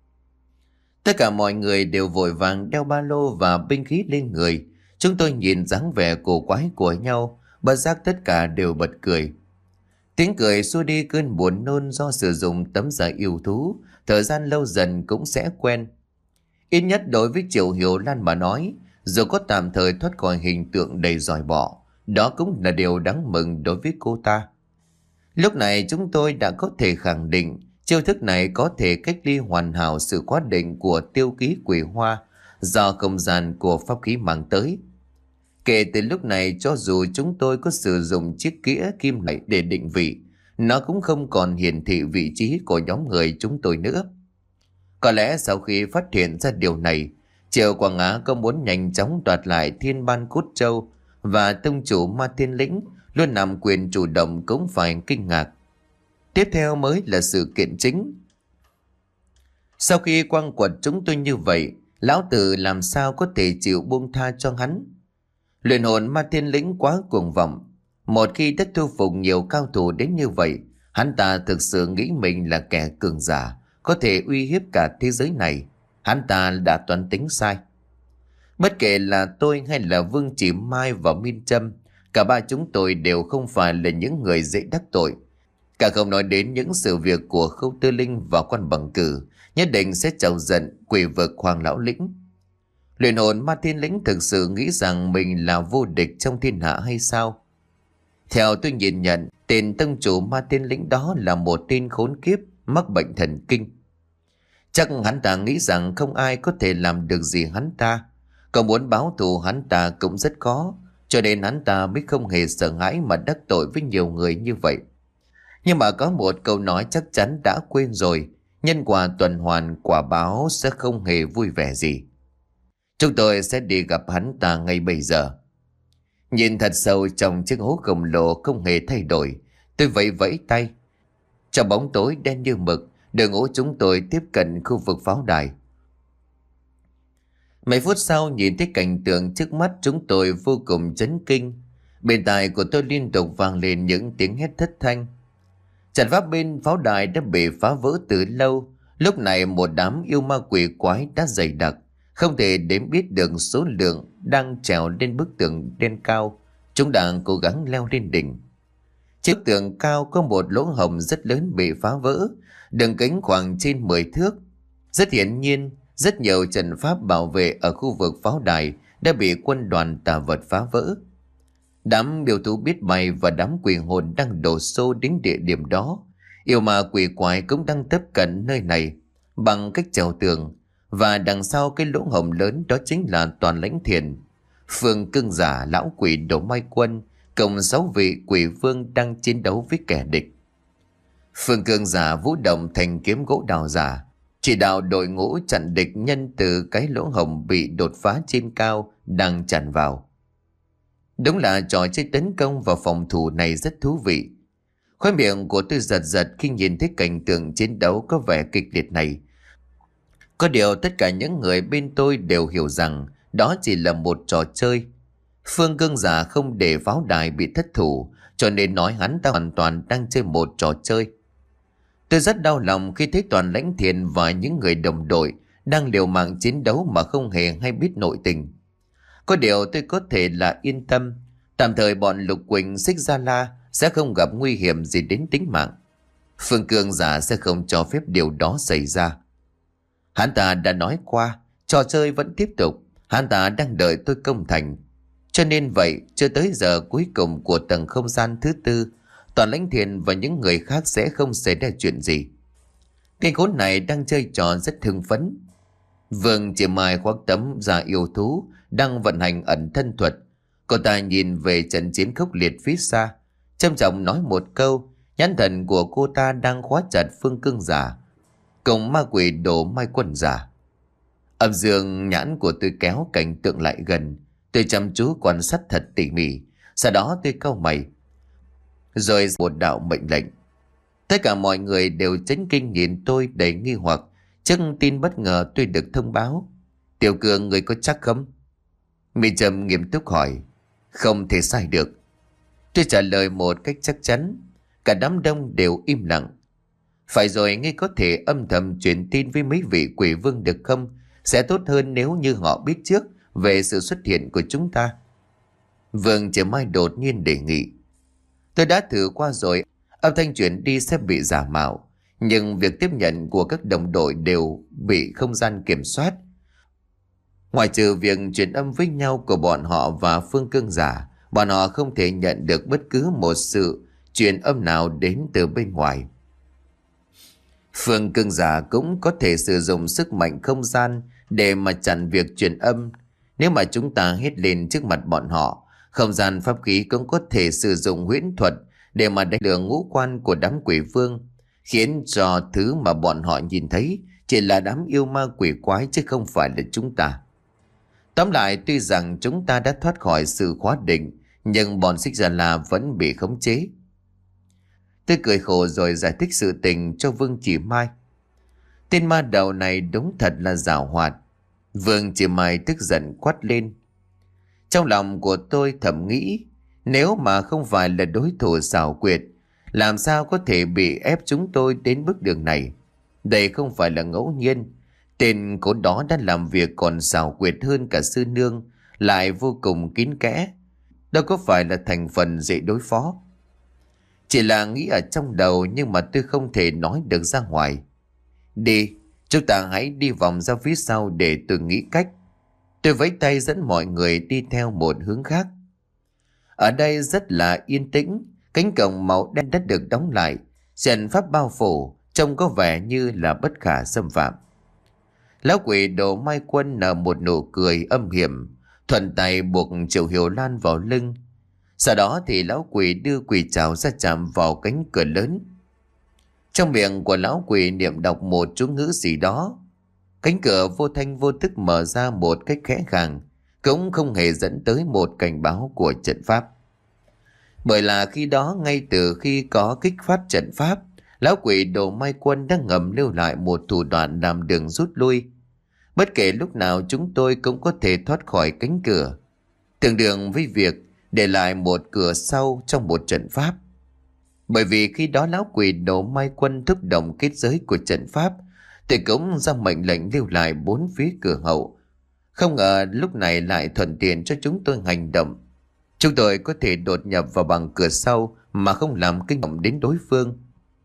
Tất cả mọi người đều vội vàng đeo ba lô và binh khí lên người. Chúng tôi nhìn dáng vẻ cổ quái của nhau, bất giác tất cả đều bật cười. Tiếng cười xua đi cơn buồn nôn do sử dụng tấm da yêu thú, thời gian lâu dần cũng sẽ quen. Ít nhất đối với Triệu Hiểu Lan mà nói, dù có tạm thời thoát khỏi hình tượng đầy giỏi bọ, đó cũng là điều đáng mừng đối với cô ta. Lúc này chúng tôi đã có thể khẳng định chiêu thức này có thể cách ly hoàn hảo sự quát định của tiêu ký quỷ hoa do không gian của pháp khí mang tới. Kể từ lúc này, cho dù chúng tôi có sử dụng chiếc kĩa kim loại để định vị, nó cũng không còn hiển thị vị trí của nhóm người chúng tôi nữa. Có lẽ sau khi phát hiện ra điều này, Triệu Quảng Á có muốn nhanh chóng đoạt lại Thiên Ban Cốt Châu và tông chủ Ma Thiên Lĩnh luôn nắm quyền chủ động cũng phải kinh ngạc. Tiếp theo mới là sự kiện chính. Sau khi quăng quật chúng tôi như vậy, lão tử làm sao có thể chịu buông tha cho hắn? Luyện hồn Ma Thiên Lĩnh quá cuồng vọng. Một khi đã thu phục nhiều cao thủ đến như vậy, hắn ta thực sự nghĩ mình là kẻ cường giả, có thể uy hiếp cả thế giới này. Hắn ta đã toán tính sai. Bất kể là tôi hay là Vương Chỉ Mai và Minh Trâm, cả ba chúng tôi đều không phải là những người dễ đắc tội. Cả không nói đến những sự việc của Khâu Tư Linh và Quan Bằng Cử, nhất định sẽ chọc giận quỷ vực Hoàng Lão Lĩnh. Luyện hồn Ma Thiên Lĩnh thực sự nghĩ rằng mình là vô địch trong thiên hạ hay sao? Theo tôi nhìn nhận, tên tông chủ Ma Thiên Lĩnh đó là một tên khốn kiếp mắc bệnh thần kinh. Chắc hắn ta nghĩ rằng không ai có thể làm được gì hắn ta. Còn muốn báo thù hắn ta cũng rất khó, cho nên hắn ta mới không hề sợ hãi mà đắc tội với nhiều người như vậy. Nhưng mà có một câu nói chắc chắn đã quên rồi, nhân quả tuần hoàn, quả báo sẽ không hề vui vẻ gì. Chúng tôi sẽ đi gặp hắn ta ngay bây giờ. Nhìn thật sâu trong chiếc hố khổng lồ không hề thay đổi, tôi vẫy vẫy tay. Trong bóng tối đen như mực, đội ngũ chúng tôi tiếp cận khu vực pháo đài. Mấy phút sau nhìn thấy cảnh tượng trước mắt, chúng tôi vô cùng chấn kinh. Bên tai của tôi liên tục vang lên những tiếng hét thất thanh. Trận pháp bên pháo đài đã bị phá vỡ từ lâu. Lúc này một đám yêu ma quỷ quái đã dày đặc, không thể đếm biết được số lượng, đang trèo lên bức tường đen cao. Chúng đang cố gắng leo lên đỉnh. Chiếc tường cao có một lỗ hổng rất lớn bị phá vỡ, đường kính khoảng trên mười thước. Rất hiển nhiên, rất nhiều trận pháp bảo vệ ở khu vực pháo đài đã bị quân đoàn tà vật phá vỡ. Đám điều thú biết bay và đám quỷ hồn đang đổ xô đến địa điểm đó. Yêu ma quỷ quái cũng đang tiếp cận nơi này bằng cách trèo tường. Và đằng sau cái lỗ hổng lớn đó chính là Toàn Lãnh Thiền, Phương Cương Giả, lão quỷ Đồ Mai Quân, cộng sáu vị quỷ vương đang chiến đấu với kẻ địch. Phương Cương Giả vũ động thành kiếm gỗ đào giả, chỉ đạo đội ngũ chặn địch nhân từ cái lỗ hổng bị đột phá trên cao đang tràn vào. Đúng là trò chơi tấn công vào phòng thủ này rất thú vị. Khóe miệng của tôi giật giật khi nhìn thấy cảnh tượng chiến đấu có vẻ kịch liệt này. Có điều tất cả những người bên tôi đều hiểu rằng đó chỉ là một trò chơi. Phương Cương Giả không để pháo đài bị thất thủ, cho nên nói hắn ta hoàn toàn đang chơi một trò chơi. Tôi rất đau lòng khi thấy Toàn Lãnh Thiền và những người đồng đội đang liều mạng chiến đấu mà không hề hay biết nội tình. Có điều tôi có thể là yên tâm, tạm thời bọn Lục Quỳnh, Xích Gia La sẽ không gặp nguy hiểm gì đến tính mạng. Phương Cương Giả sẽ không cho phép điều đó xảy ra. Hắn ta đã nói qua, trò chơi vẫn tiếp tục, hắn ta đang đợi tôi công thành. Cho nên vậy, cho tới giờ cuối cùng của tầng không gian thứ tư, Toàn Lãnh Thiền và những người khác sẽ không xảy ra chuyện gì. Tên khốn này đang chơi trò rất hưng phấn. Vương Chỉ Mai khoác tấm da yêu thú, đang vận hành ẩn thân thuật. Cô ta nhìn về trận chiến khốc liệt phía xa, trầm trọng nói một câu. Nhãn thần của cô ta đang khóa chặt Phương Cương Giả cùng ma quỷ Đồ Mai Quân Giả. Âm dương nhãn của tôi kéo cảnh tượng lại gần. Tôi chăm chú quan sát thật tỉ mỉ. Sau đó tôi cau mày, rồi một đạo mệnh lệnh. Tất cả mọi người đều chấn kinh nhìn tôi đầy nghi hoặc trước tin bất ngờ tôi được thông báo. Tiểu Cường, người có chắc không? Mỹ Trâm nghiêm túc hỏi. Không thể sai được. Tôi trả lời một cách chắc chắn. Cả đám đông đều im lặng. Phải rồi, ngay có thể âm thầm truyền tin với mấy vị quỷ vương được không? Sẽ tốt hơn nếu như họ biết trước về sự xuất hiện của chúng ta. Vương Chỉ Mai đột nhiên đề nghị. Tôi đã thử qua rồi, âm thanh chuyển đi sẽ bị giả mạo. Nhưng việc tiếp nhận của các đồng đội đều bị không gian kiểm soát. Ngoài trừ việc truyền âm với nhau của bọn họ và Phương Cương giả, bọn họ không thể nhận được bất cứ một sự truyền âm nào đến từ bên ngoài. Phương Cương giả cũng có thể sử dụng sức mạnh không gian để mà chặn việc truyền âm. Nếu mà chúng ta hét lên trước mặt bọn họ, không gian pháp khí cũng có thể sử dụng huyễn thuật để mà đánh lừa ngũ quan của đám quỷ vương, khiến cho thứ mà bọn họ nhìn thấy chỉ là đám yêu ma quỷ quái chứ không phải là chúng ta. Tóm lại, tuy rằng chúng ta đã thoát khỏi sự khóa định, nhưng bọn Xích Già La vẫn bị khống chế. Tôi cười khổ rồi giải thích sự tình cho Vương Chỉ Mai. Tên ma đầu này đúng thật là giảo hoạt. Vương Chỉ Mai tức giận quát lên. Trong lòng của tôi thầm nghĩ, nếu mà không phải là đối thủ xảo quyệt, làm sao có thể bị ép chúng tôi đến bước đường này? Đây không phải là ngẫu nhiên. Tên cốt đó đã làm việc còn xảo quyệt hơn cả sư nương, lại vô cùng kín kẽ. Đâu có phải là thành phần dễ đối phó. Chỉ là nghĩ ở trong đầu, nhưng mà tôi không thể nói được ra ngoài. Đi, chúng ta hãy đi vòng ra phía sau để tôi nghĩ cách. Tôi vẫy tay dẫn mọi người đi theo một hướng khác. Ở đây rất là yên tĩnh. Cánh cổng màu đen đã được đóng lại, trận pháp bao phủ, trông có vẻ như là bất khả xâm phạm. Lão quỷ Đồ Mai Quân nở một nụ cười âm hiểm, thuận tay buộc Triệu Hiểu Lan vào lưng. Sau đó thì lão quỷ đưa quỷ trảo ra chạm vào cánh cửa lớn. Trong miệng của lão quỷ niệm đọc một chú ngữ gì đó. Cánh cửa vô thanh vô thức mở ra một cách khẽ khàng, cũng không hề dẫn tới một cảnh báo của trận pháp. Bởi là khi đó, ngay từ khi có kích phát trận pháp, lão quỷ Đồ Mai Quân đã ngầm lưu lại một thủ đoạn làm đường rút lui. Bất kể lúc nào chúng tôi cũng có thể thoát khỏi cánh cửa, tương đương với việc để lại một cửa sau trong một trận pháp. Bởi vì khi đó lão quỷ Đồ Mai Quân thúc động kết giới của trận pháp, thì cũng ra mệnh lệnh lưu lại bốn phía cửa hậu. Không ngờ lúc này lại thuận tiện cho chúng tôi hành động. Chúng tôi có thể đột nhập vào bằng cửa sau mà không làm kinh động đến đối phương.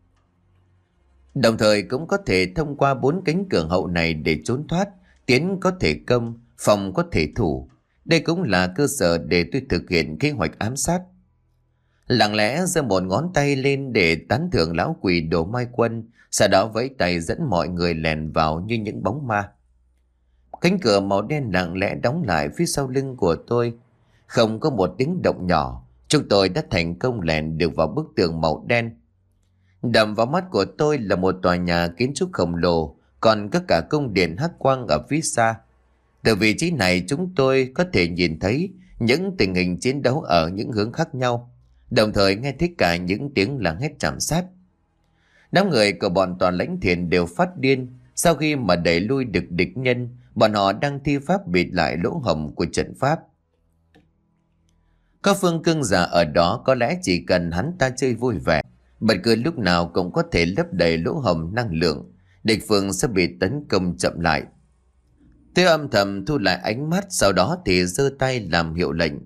Đồng thời cũng có thể thông qua bốn cánh cửa hậu này để trốn thoát, tiến có thể công, phòng có thể thủ. Đây cũng là cơ sở để tôi thực hiện kế hoạch ám sát. Lặng lẽ giơ một ngón tay lên để tán thưởng lão quỷ Đồ Mai Quân, sau đó vẫy tay dẫn mọi người lèn vào như những bóng ma. Cánh cửa màu đen lặng lẽ đóng lại phía sau lưng của tôi. Không có một tiếng động nhỏ, chúng tôi đã thành công lèn được vào bức tường màu đen. Đập vào mắt của tôi là một tòa nhà kiến trúc khổng lồ, còn có cả cung điện hắc quang ở phía xa. Từ vị trí này chúng tôi có thể nhìn thấy những tình hình chiến đấu ở những hướng khác nhau, đồng thời nghe thấy cả những tiếng la hét chạm sát. Đám người của bọn Toàn Lãnh Thiền đều phát điên. Sau khi mà đẩy lui được địch nhân, bọn họ đang thi pháp bịt lại lỗ hổng của trận pháp. Có Phương Cương giả ở đó, có lẽ chỉ cần hắn ta chơi vui vẻ, bất cứ lúc nào cũng có thể lấp đầy lỗ hổng năng lượng, địch phương sẽ bị tấn công chậm lại. Tôi âm thầm thu lại ánh mắt, sau đó thì giơ tay làm hiệu lệnh.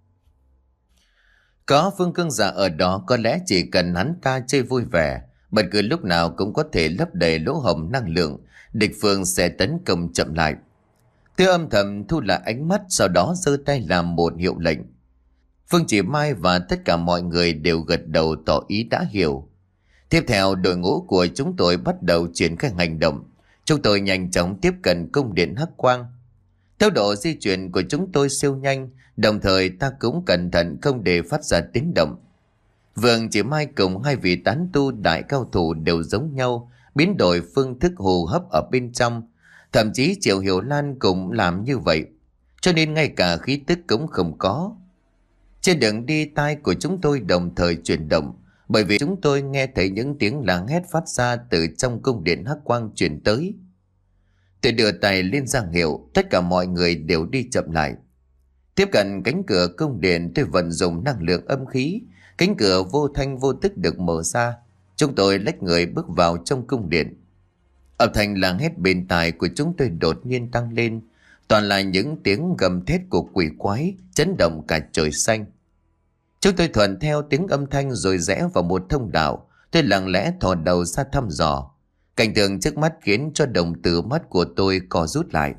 Có Phương Cương giả ở đó, có lẽ chỉ cần hắn ta chơi vui vẻ, bất cứ lúc nào cũng có thể lấp đầy lỗ hổng năng lượng, địch phương sẽ tấn công chậm lại. Tôi âm thầm thu lại ánh mắt, sau đó giơ tay làm một hiệu lệnh. Phương Chỉ Mai và tất cả mọi người đều gật đầu tỏ ý đã hiểu. Tiếp theo, đội ngũ của chúng tôi bắt đầu triển khai hành động. Chúng tôi nhanh chóng tiếp cận cung điện hắc quang. Tốc độ di chuyển của chúng tôi siêu nhanh, đồng thời ta cũng cẩn thận không để phát ra tiếng động. Vương Chỉ Mai cùng hai vị tán tu đại cao thủ đều giống nhau, biến đổi phương thức hô hấp ở bên trong, Thậm chí Triệu Hiểu Lan cũng làm như vậy, cho nên ngay cả khí tức cũng không có. Trên đường đi, tai của chúng tôi đồng thời chuyển động, bởi vì chúng tôi nghe thấy những tiếng la hét phát ra từ trong cung điện hắc quang truyền tới. Tôi đưa tay lên ra hiệu tất cả mọi người đều đi chậm lại. Tiếp cận cánh cửa cung điện, tôi vận dụng năng lượng âm khí, cánh cửa vô thanh vô tức được mở ra. Chúng tôi lách người bước vào trong cung điện. Âm thanh la hét bên tai của chúng tôi đột nhiên tăng lên, toàn là những tiếng gầm thét của quỷ quái, chấn động cả trời xanh. Chúng tôi thuận theo tiếng âm thanh rồi rẽ vào một thông đạo. Tôi lặng lẽ thò đầu ra thăm dò. Cảnh tượng trước mắt khiến cho đồng tử mắt của tôi co rút lại.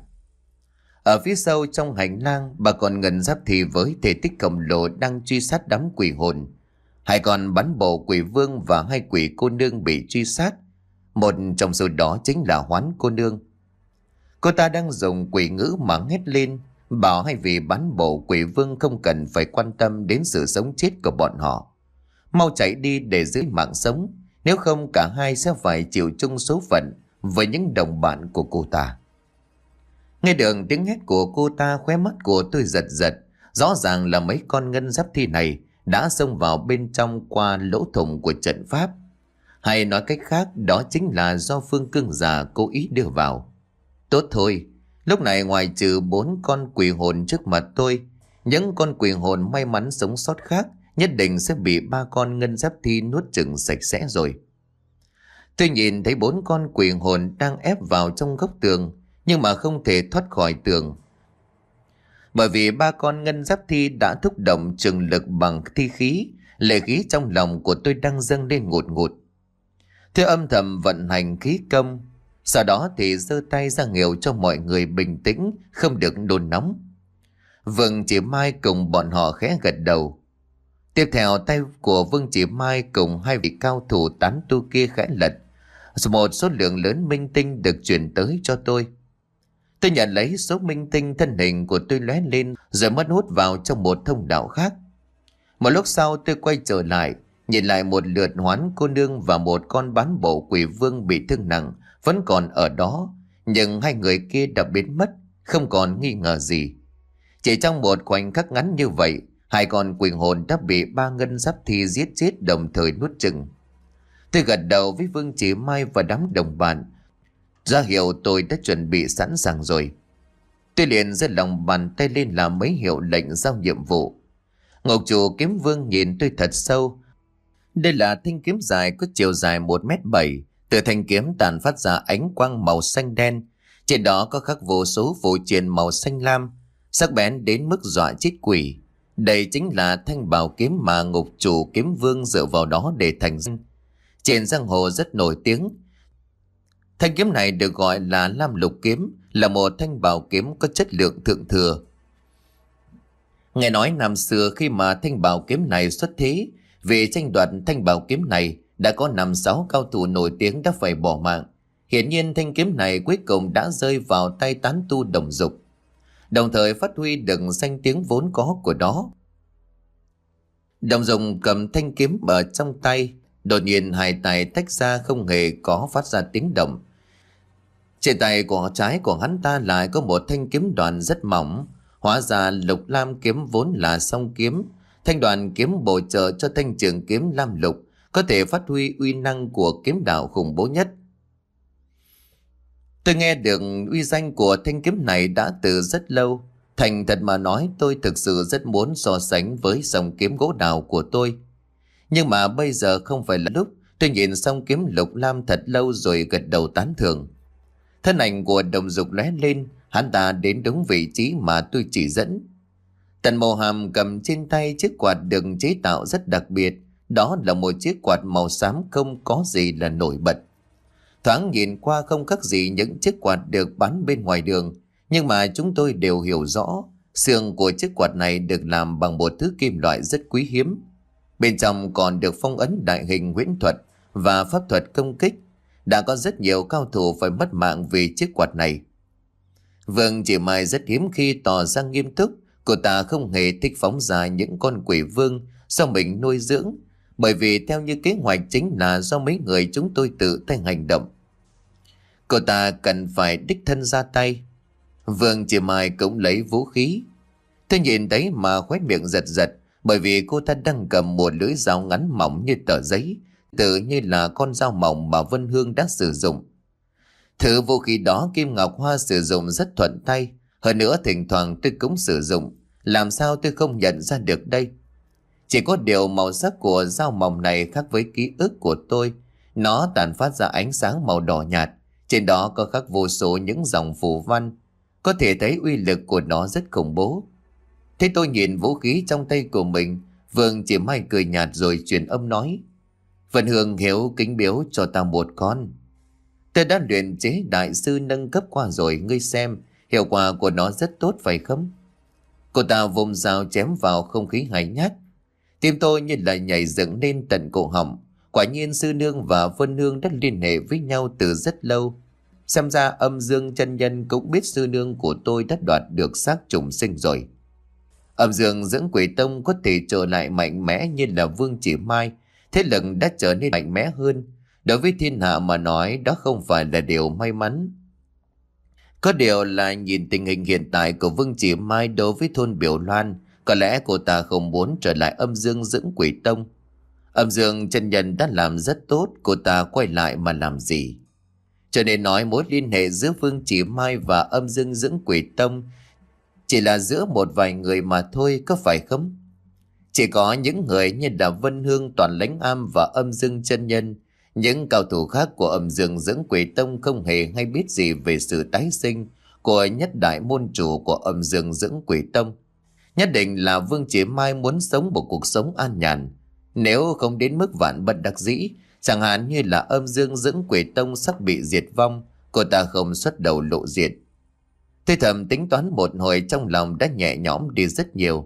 Ở phía sau trong hành lang, bà con Ngân Giáp Thì với thể tích khổng lồ đang truy sát đám quỷ hồn. Hai con bắn bộ quỷ vương và hai quỷ cô nương bị truy sát. Một trong số đó chính là Hoán cô nương. Cô ta đang dùng quỷ ngữ mà hét lên, bảo hai vị bán bộ quỷ vương không cần phải quan tâm đến sự sống chết của bọn họ. Mau chạy đi để giữ mạng sống, nếu không cả hai sẽ phải chịu chung số phận với những đồng bạn của cô ta. Nghe được tiếng hét của cô ta, khóe mắt của tôi giật giật. Rõ ràng là mấy con Ngân Giáp Thi này đã xông vào bên trong qua lỗ thủng của trận pháp. Hay nói cách khác, đó chính là do Phương Cương già cố ý đưa vào. Tốt thôi, lúc này ngoài trừ bốn con quỷ hồn trước mặt tôi, những con quỷ hồn may mắn sống sót khác nhất định sẽ bị ba con Ngân Giáp Thi nuốt chửng sạch sẽ rồi. Tôi nhìn thấy bốn con quỷ hồn đang ép vào trong góc tường, nhưng mà không thể thoát khỏi tường, bởi vì ba con Ngân Giáp Thi đã thúc động trường lực bằng thi khí. Lệ khí trong lòng của tôi đang dâng lên ngụt ngụt. Tôi âm thầm vận hành khí công, sau đó thì giơ tay ra hiệu cho mọi người bình tĩnh, không được nôn nóng. Vương Chỉ Mai cùng bọn họ khẽ gật đầu. Tiếp theo, tay của Vương Chỉ Mai cùng hai vị cao thủ tán tu kia khẽ lật, một số lượng lớn minh tinh được chuyển tới cho tôi. Tôi nhận lấy số minh tinh, thân hình của tôi lóe lên rồi mất hút vào trong một thông đạo khác. Một lúc sau tôi quay trở lại, nhìn lại một lượt Hoán cô nương và một con bán bộ quỷ vương bị thương nặng vẫn còn ở đó, nhưng hai người kia đã biến mất, không còn nghi ngờ gì. Chỉ trong một khoảnh khắc ngắn như vậy, hai con quỷ hồn đã bị ba Ngân Giáp Thi giết chết đồng thời nuốt chửng. Tôi gật đầu với Vương Chỉ Mai và đám đồng bạn, ra hiệu tôi đã chuẩn bị sẵn sàng rồi. Tôi liền giơ lòng bàn tay lên làm mấy hiệu lệnh giao nhiệm vụ. Ngọc Chủ Kiếm Vương nhìn tôi thật sâu. Đây là thanh kiếm dài có chiều dài một mét bảy. Từ thanh kiếm tàn phát ra ánh quang màu xanh đen. Trên đó có khắc vô số phù triện màu xanh lam, sắc bén đến mức dọa chết quỷ. Đây chính là thanh bảo kiếm mà Ngục Chủ Kiếm Vương dựa vào đó để thành danh. Trên giang hồ rất nổi tiếng. Thanh kiếm này được gọi là Lam Lục Kiếm, là một thanh bảo kiếm có chất lượng thượng thừa. Nghe nói năm xưa khi mà thanh bảo kiếm này xuất thế, vì tranh đoạt thanh bảo kiếm này đã có năm sáu cao thủ nổi tiếng đã phải bỏ mạng. Hiển nhiên thanh kiếm này cuối cùng đã rơi vào tay tán tu Đồng Dục, đồng thời phát huy được danh tiếng vốn có của nó. Đồng Dục cầm thanh kiếm ở trong tay, đột nhiên hai tay tách ra không hề có phát ra tiếng động. Trên tay của trái của hắn ta lại có một thanh kiếm đoàn rất mỏng. Hóa ra Lục Lam kiếm vốn là song kiếm. Thanh đoàn kiếm bổ trợ cho thanh trường kiếm Lam Lục, có thể phát huy uy năng của kiếm đạo khủng bố nhất. Tôi nghe được uy danh của thanh kiếm này đã từ rất lâu. Thành thật mà nói, tôi thực sự rất muốn so sánh với song kiếm gỗ đào của tôi. Nhưng mà bây giờ không phải là lúc. Tôi nhìn song kiếm Lục Lam thật lâu rồi gật đầu tán thưởng. Thân ảnh của Đồng Dục lóe lên, hắn ta đến đúng vị trí mà tôi chỉ dẫn. Tần Mộ Hàm cầm trên tay chiếc quạt được chế tạo rất đặc biệt. Đó là một chiếc quạt màu xám không có gì là nổi bật. Thoáng nhìn qua không khác gì những chiếc quạt được bán bên ngoài đường. Nhưng mà chúng tôi đều hiểu rõ, xương của chiếc quạt này được làm bằng một thứ kim loại rất quý hiếm. Bên trong còn được phong ấn đại hình huyễn thuật và pháp thuật công kích. Đã có rất nhiều cao thủ phải mất mạng vì chiếc quạt này. Vương Chỉ Mai rất hiếm khi tỏ ra nghiêm túc. Cô ta không hề thích phóng ra những con quỷ vương do mình nuôi dưỡng, bởi vì theo như kế hoạch chính là do mấy người chúng tôi tự tay hành động. Cô ta cần phải đích thân ra tay. Vương Chỉ Mai cũng lấy vũ khí. Tôi nhìn thấy mà khóe miệng giật giật, bởi vì cô ta đang cầm một lưỡi dao ngắn mỏng như tờ giấy, tự như là con dao mỏng mà Vân Hương đã sử dụng. Thứ vũ khí đó Kim Ngọc Hoa sử dụng rất thuận tay, hơn nữa thỉnh thoảng tôi cũng sử dụng, làm sao tôi không nhận ra được đây? Chỉ có điều màu sắc của dao mỏng này khác với ký ức của tôi, nó tản phát ra ánh sáng màu đỏ nhạt, trên đó có khắc vô số những dòng phù văn, có thể thấy uy lực của nó rất khủng bố. Thế tôi nhìn vũ khí trong tay của mình, Vương Chỉ Mai cười nhạt rồi truyền âm nói: Vân Hương hiếu kính biếu cho ta một con. Tôi đã luyện chế đại sư nâng cấp qua rồi, ngươi xem, hiệu quả của nó rất tốt phải không? Cô ta vùng dao chém vào không khí hay nhát. Tim tôi như là nhảy dựng lên tận cổ họng. Quả nhiên sư nương và Vân Hương đã liên hệ với nhau từ rất lâu. Xem ra Âm Dương chân nhân cũng biết sư nương của tôi đã đoạt được xác trùng sinh rồi. Âm Dương dưỡng quỷ tông có thể trở lại mạnh mẽ như là Vương Chỉ Mai, thế lực đã trở nên mạnh mẽ hơn. Đối với thiên hạ mà nói, đó không phải là điều may mắn. Có điều là nhìn tình hình hiện tại của Vương Chỉ Mai đối với thôn Biểu Loan, có lẽ cô ta không muốn trở lại Âm Dương dưỡng quỷ tông. Âm Dương chân nhân đã làm rất tốt, cô ta quay lại mà làm gì? Cho nên nói mối liên hệ giữa Vương Chỉ Mai và Âm Dương dưỡng quỷ tông chỉ là giữa một vài người mà thôi, có phải không? Chỉ có những người như là Vân Hương, Toàn Lãnh Am và Âm Dương chân nhân, những cao thủ khác của Âm Dương dưỡng quỷ tông không hề hay biết gì về sự tái sinh của nhất đại môn chủ của Âm Dương dưỡng quỷ tông. Nhất định là Vương Chỉ Mai muốn sống một cuộc sống an nhàn, nếu không đến mức vạn bất đắc dĩ, chẳng hạn như là Âm Dương dưỡng quỷ tông sắp bị diệt vong, cô ta không xuất đầu lộ diện. Tôi thầm tính toán một hồi, trong lòng đã nhẹ nhõm đi rất nhiều.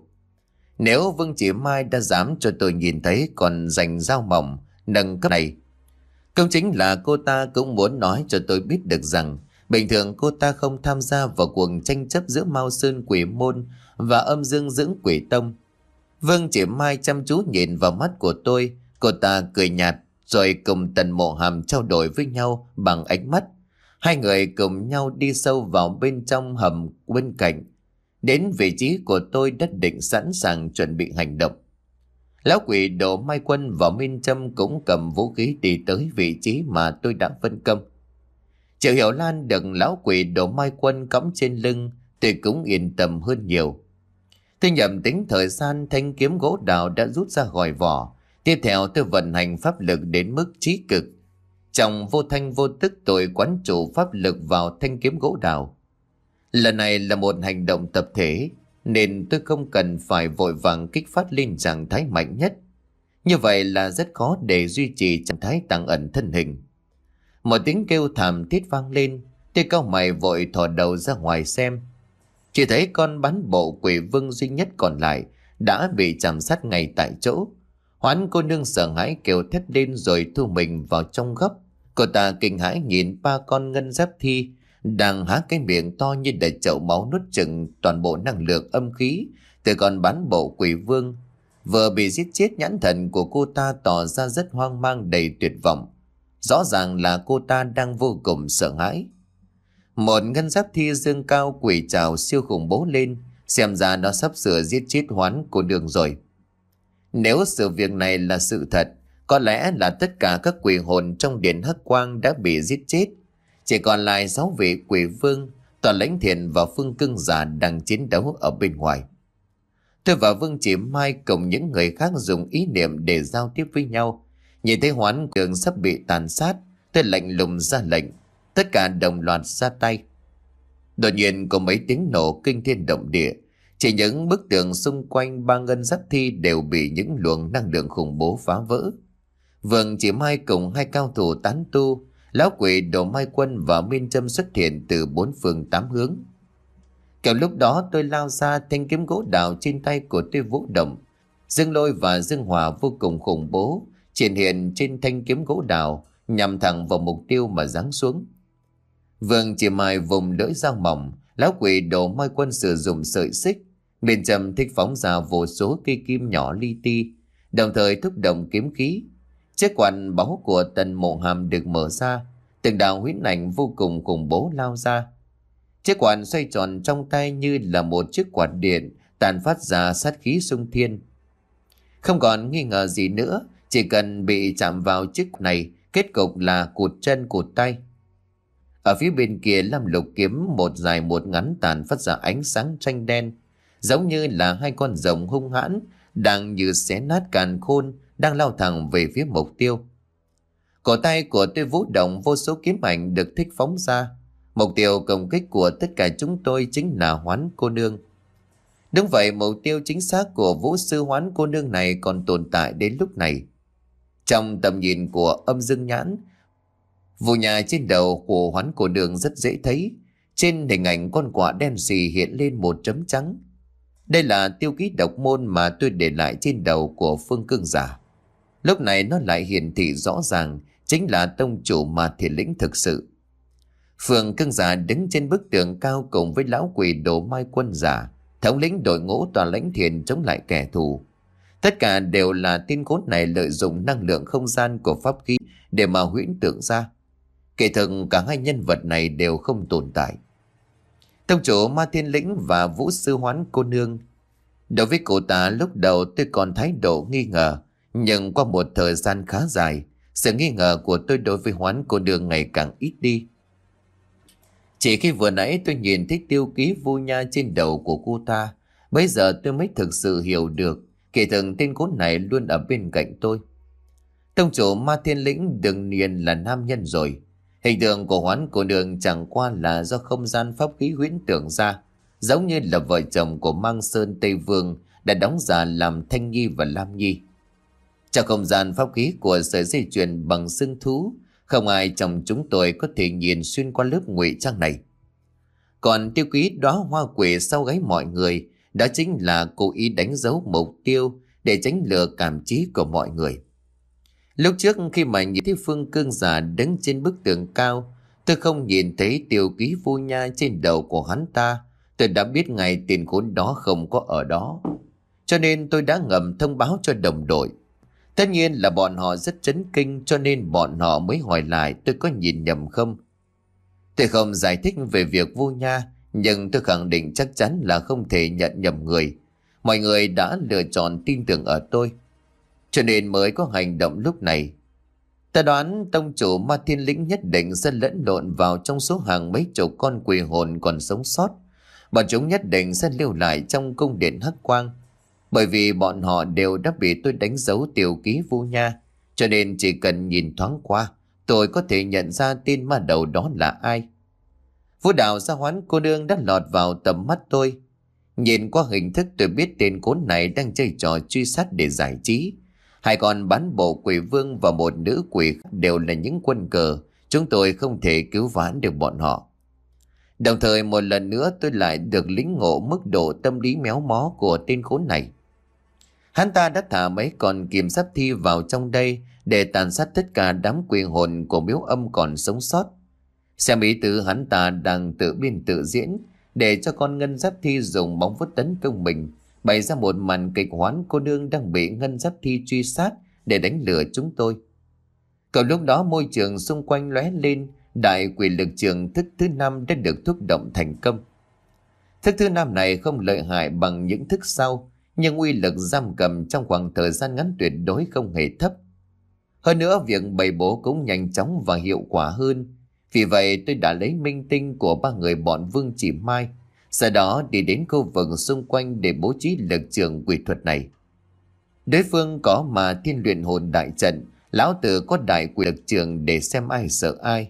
Nếu Vương Chỉ Mai đã dám cho tôi nhìn thấy còn dành dao mỏng nâng cấp này, công chính là cô ta cũng muốn nói cho tôi biết được rằng bình thường cô ta không tham gia vào cuộc tranh chấp giữa Mao Sơn Quỷ Môn và Âm Dương dưỡng quỷ tông. Vương Chỉ Mai chăm chú nhìn vào mắt của tôi, cô ta cười nhạt rồi cùng Tần Mộ Hàm trao đổi với nhau bằng ánh mắt. Hai người cùng nhau đi sâu vào bên trong hầm bên cạnh, đến vị trí của tôi đã định sẵn sàng chuẩn bị hành động. Lão quỷ Đồ Mai Quân và Minh Trâm cũng cầm vũ khí đi tới vị trí mà tôi đã phân công. Triệu Hiểu Lan được lão quỷ Đồ Mai Quân cõng trên lưng, tôi cũng yên tâm hơn nhiều. Tôi nhầm tính thời gian, thanh kiếm gỗ đào đã rút ra khỏi vỏ. Tiếp theo tôi vận hành pháp lực đến mức trí cực. Trong vô thanh vô tức tôi quán chủ pháp lực vào thanh kiếm gỗ đào. Lần này là một hành động tập thể, nên tôi không cần phải vội vàng kích phát lên trạng thái mạnh nhất. Như vậy là rất khó để duy trì trạng thái tàng ẩn thân hình. Một tiếng kêu thảm thiết vang lên, tôi cau mày vội thò đầu ra ngoài xem. Chỉ thấy con bán bộ quỷ vương duy nhất còn lại đã bị chạm sát ngay tại chỗ. Hoán cô nương sợ hãi kêu thét lên rồi thu mình vào trong góc. Cô ta kinh hãi nhìn ba con ngân giáp thi đang há cái miệng to như đầy chậu máu nuốt chửng toàn bộ năng lượng âm khí từ con bán bộ quỷ vương. Vừa bị giết chết, nhãn thần của cô ta tỏ ra rất hoang mang, đầy tuyệt vọng. Rõ ràng là cô ta đang vô cùng sợ hãi. Một ngân giáp thi dương cao quỷ trảo siêu khủng bố lên, xem ra nó sắp sửa giết chết Hoán cô nương rồi. Nếu sự việc này là sự thật, có lẽ là tất cả các quỷ hồn trong điện Hắc Quang đã bị giết chết. Chỉ còn lại sáu vị quỷ vương, Toàn Lãnh Thiện và Phương Cưng Giả đang chiến đấu ở bên ngoài. Tôi và Vương Chỉ Mai cùng những người khác dùng ý niệm để giao tiếp với nhau. Nhìn thấy Hoán Cường sắp bị tàn sát, tôi lạnh lùng ra lệnh, tất cả đồng loạt ra tay. Đột nhiên có mấy tiếng nổ kinh thiên động địa. Chỉ những bức tường xung quanh ba ngân giáp thi đều bị những luồng năng lượng khủng bố phá vỡ. Vương Chỉ Mai cùng hai cao thủ tán tu, lão quỷ Đồ Mai Quân và Minh Trâm xuất hiện từ bốn phương tám hướng. Kiểu lúc đó tôi lao ra, thanh kiếm gỗ đào trên tay của tôi vũ động. Dương Lôi và Dương Hòa vô cùng khủng bố triển hiện trên thanh kiếm gỗ đào, nhằm thẳng vào mục tiêu mà giáng xuống. Vương Chỉ Mai vùng lưỡi dao mỏng, lão quỷ Đồ Mai Quân sử dụng sợi xích, Minh Trâm thích phóng ra vô số cây kim nhỏ li ti, đồng thời thúc động kiếm khí. Chiếc quạt báu của Tần Mộ Hàm được mở ra, từng đạo huyễn ảnh vô cùng khủng bố lao ra. Chiếc quạt xoay tròn trong tay như là một chiếc quạt điện, tàn phát ra sát khí xung thiên. Không còn nghi ngờ gì nữa, chỉ cần bị chạm vào chiếc này, kết cục là cụt chân cụt tay. Ở phía bên kia, Lam Lục kiếm một dài một ngắn tàn phát ra ánh sáng tranh đen, giống như là hai con rồng hung hãn đang như xé nát càn khôn, đang lao thẳng về phía mục tiêu. Cổ tay của tôi vũ động, vô số kiếm ảnh được thích phóng ra. Mục tiêu công kích của tất cả chúng tôi chính là Hoán cô nương. Đúng vậy, mục tiêu chính xác của vũ sư Hoán cô nương này còn tồn tại đến lúc này. Trong tầm nhìn của Âm Dương Nhãn, vù nhà trên đầu của Hoán cô nương rất dễ thấy. Trên hình ảnh, con quạ đen xì hiện lên một chấm trắng. Đây là tiêu ký độc môn mà tôi để lại trên đầu của Phương Cương Giả. Lúc này nó lại hiển thị rõ ràng, chính là tông chủ Ma Thiên Lĩnh thực sự. Phương Cương Giả đứng trên bức tường cao cùng với lão quỷ Đồ Mai Quân Giả, thống lĩnh đội ngũ tòa lãnh thiền chống lại kẻ thù. Tất cả đều là tên khốn này lợi dụng năng lượng không gian của pháp khí để mà huyễn tượng ra. Kể thực cả hai nhân vật này đều không tồn tại. Tông chủ Ma Thiên Lĩnh và vũ sư Hoán cô nương. Đối với cô ta lúc đầu tôi còn thái độ nghi ngờ, nhưng qua một thời gian khá dài, sự nghi ngờ của tôi đối với Hoán cô nương ngày càng ít đi. Chỉ khi vừa nãy tôi nhìn thấy tiêu ký vu nha trên đầu của cô ta, bây giờ tôi mới thực sự hiểu được kể từng tên khốn này luôn ở bên cạnh tôi. Tông chủ Ma Thiên Lĩnh đương nhiên là nam nhân rồi. Hình tượng của Hoán cô nương chẳng qua là do không gian pháp khí huyễn tưởng ra, giống như là vợ chồng của Mang Sơn Tây Vương đã đóng giả làm Thanh Nhi và Lam Nhi. Trong không gian pháp khí của sợi dây chuyền bằng xương thú, không ai trong chúng tôi có thể nhìn xuyên qua lớp ngụy trang này. Còn tiêu ký đóa hoa quỷ sau gáy mọi người, đó chính là cố ý đánh dấu mục tiêu để tránh lừa cảm trí của mọi người. Lúc trước khi mà nhìn thấy Phương Cương Giả đứng trên bức tường cao, tôi không nhìn thấy tiêu ký vu nha trên đầu của hắn ta. Tôi đã biết ngay tên khốn đó không có ở đó. Cho nên tôi đã ngầm thông báo cho đồng đội. Tất nhiên là bọn họ rất chấn kinh, cho nên bọn họ mới hỏi lại tôi có nhìn nhầm không. Tôi không giải thích về việc vu nha, nhưng tôi khẳng định chắc chắn là không thể nhận nhầm người. Mọi người đã lựa chọn tin tưởng ở tôi, cho nên mới có hành động lúc này. Ta đoán tông chủ Ma Thiên Lĩnh nhất định sẽ lẫn lộn vào trong số hàng mấy chục con quỷ hồn còn sống sót. Bọn chúng nhất định sẽ lưu lại trong cung điện Hắc Quang, bởi vì bọn họ đều đã bị tôi đánh dấu tiêu ký vu nha, cho nên chỉ cần nhìn thoáng qua, tôi có thể nhận ra tên ma đầu đó là ai. Vũ đạo gia Hoán cô nương đã lọt vào tầm mắt tôi. Nhìn qua hình thức tôi biết tên khốn này đang chơi trò truy sát để giải trí. Hai con bán bộ quỷ vương và một nữ quỷ đều là những quân cờ, chúng tôi không thể cứu vãn được bọn họ. Đồng thời một lần nữa tôi lại được lĩnh ngộ mức độ tâm lý méo mó của tên khốn này. Hắn ta đã thả mấy con kim giáp thi vào trong đây để tàn sát tất cả đám quỷ hồn của miếu âm còn sống sót. Xem ý tứ hắn ta đang tự biên tự diễn để cho con ngân giáp thi dùng bóng vuốt tấn công mình, bày ra một màn kịch Hoán cô nương đang bị ngân giáp thi truy sát để đánh lừa chúng tôi. Cậu lúc đó môi trường xung quanh lóe lên, đại quỷ lực trường thức thứ năm đã được thúc động thành công. Thức thứ năm này không lợi hại bằng những thức sau, nhưng uy lực giam cầm trong khoảng thời gian ngắn tuyệt đối không hề thấp. Hơn nữa việc bày bố cũng nhanh chóng và hiệu quả hơn. Vì vậy tôi đã lấy minh tinh của ba người bọn Vương Chỉ Mai, sau đó đi đến khu vực xung quanh để bố trí lực trường quỷ thuật này. Đối phương có mà thiên luyện hồn đại trận, lão tử có đại quỷ lực trường để xem ai sợ ai.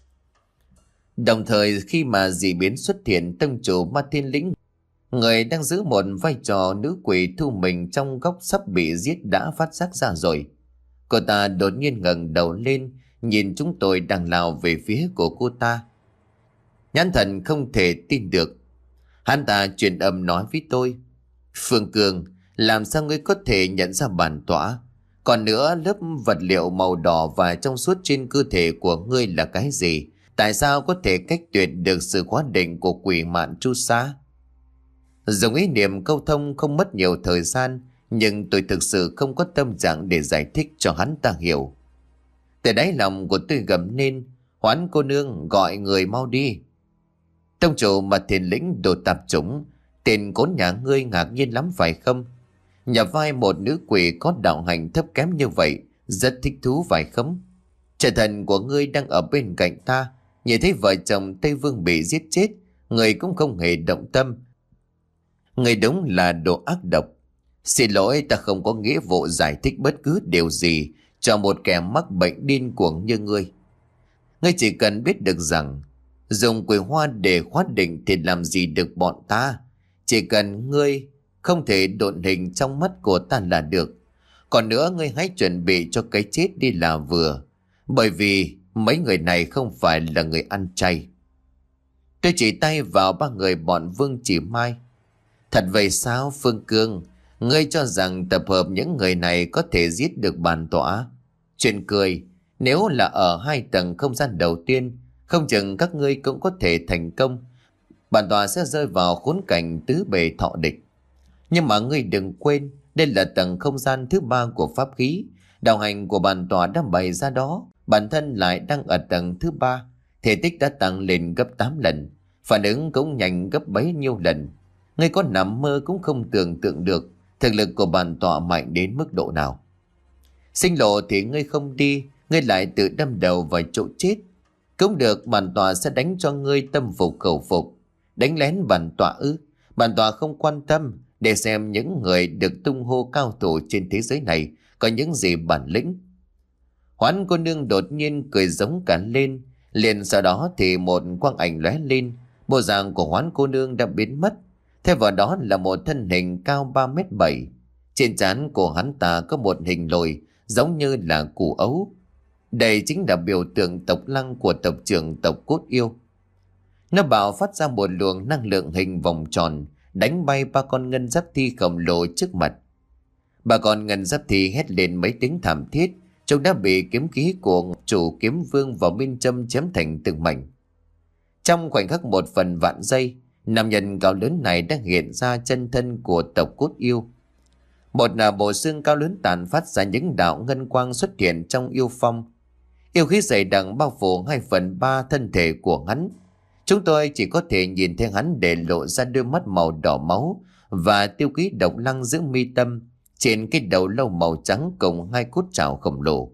Đồng thời khi mà dị biến xuất hiện, tông chủ Ma Thiên Lĩnh, người đang giữ một vai trò nữ quỷ thu mình trong góc sắp bị giết đã phát giác ra rồi. Cô ta đột nhiên ngẩng đầu lên, nhìn chúng tôi đang lao về phía của cô ta. Nhãn thần không thể tin được. Hắn ta truyền âm nói với tôi: Phương Cường, làm sao ngươi có thể nhận ra bản tỏa? Còn nữa, lớp vật liệu màu đỏ và trong suốt trên cơ thể của ngươi là cái gì? Tại sao có thể cách tuyệt được sự khóa định của quỷ mạn chu sa? Dùng ý niệm câu thông không mất nhiều thời gian, nhưng tôi thực sự không có tâm trạng để giải thích cho hắn ta hiểu. Từ đáy lòng của tôi gầm lên: Hoán cô nương, gọi người mau đi. Tông chủ mà thiền lĩnh đồ tạp chủng, tên cốn nhà ngươi ngạc nhiên lắm phải không? Nhà vai một nữ quỷ có đạo hành thấp kém như vậy, rất thích thú phải không? Trời thần của ngươi đang ở bên cạnh ta, nhìn thấy vợ chồng Tây Vương bị giết chết, người cũng không hề động tâm. Người đúng là đồ ác độc. Xin lỗi, ta không có nghĩa vụ giải thích bất cứ điều gì cho một kẻ mắc bệnh điên cuồng như ngươi. Ngươi chỉ cần biết được rằng dùng quỷ hoa để khóa định thì làm gì được bọn ta. Chỉ cần ngươi không thể độn hình trong mắt của ta là được. Còn nữa, ngươi hãy chuẩn bị cho cái chết đi là vừa. Bởi vì mấy người này không phải là người ăn chay. Tôi chỉ tay vào ba người bọn Vương Chỉ Mai. Thật vậy sao Phương Cương? Ngươi cho rằng tập hợp những người này có thể giết được bản tỏa? Chuyện cười, nếu là ở hai tầng không gian đầu tiên, không chừng các ngươi cũng có thể thành công. Bản tỏa sẽ rơi vào khốn cảnh tứ bề thọ địch. Nhưng mà ngươi đừng quên, đây là tầng không gian thứ ba của pháp khí. Đạo hành của bản tỏa đã bày ra đó, bản thân lại đang ở tầng thứ ba. Thể tích đã tăng lên gấp tám lần, phản ứng cũng nhanh gấp bấy nhiêu lần. Ngươi có nằm mơ cũng không tưởng tượng được thực lực của bản tọa mạnh đến mức độ nào. Sinh lộ thì ngươi không đi, ngươi lại tự đâm đầu vào chỗ chết. Cũng được, bản tọa sẽ đánh cho ngươi tâm phục khẩu phục. Đánh lén bản tọa ư? Bản tọa không quan tâm, để xem những người được tung hô cao thủ trên thế giới này có những gì bản lĩnh. Hoán cô nương đột nhiên cười giống cả lên, liền sau đó thì một quang ảnh lóe lên, bộ dạng của Hoán cô nương đã biến mất. Thay vào đó là một thân hình cao ba mét bảy. Trên trán của hắn ta có một hình lồi giống như là củ ấu. Đây chính là biểu tượng tộc Lăng của tộc trưởng tộc Cốt Yêu. Nó bạo phát ra một luồng năng lượng hình vòng tròn, đánh bay ba con ngân giáp thi khổng lồ trước mặt. Ba con ngân giáp thi hét lên mấy tiếng thảm thiết, chúng đã bị kiếm khí của chủ kiếm vương và minh châm chém thành từng mảnh. Trong khoảnh khắc một phần vạn giây, nam nhân cao lớn này đã hiện ra chân thân của tộc Cốt Yêu. Một là bộ xương cao lớn tàn phát ra những đạo ngân quang xuất hiện trong yêu phong. Yêu khí dày đặc bao phủ hai phần ba thân thể của hắn. Chúng tôi chỉ có thể nhìn thấy hắn để lộ ra đôi mắt màu đỏ máu và tiêu ký độc lăng giữa mi tâm, trên cái đầu lâu màu trắng cùng hai cốt trảo khổng lồ.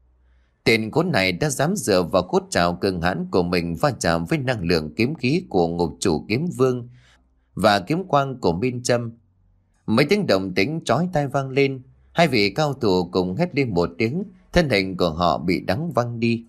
Tên cốt này đã dám dựa vào cốt trảo cường hãn của mình va chạm với năng lượng kiếm khí của ngục chủ kiếm vương và kiếm quang của minh châm. Mấy tiếng động tĩnh chói tai vang lên, hai vị cao thủ cùng hét lên một tiếng, thân hình của họ bị đắng văng đi.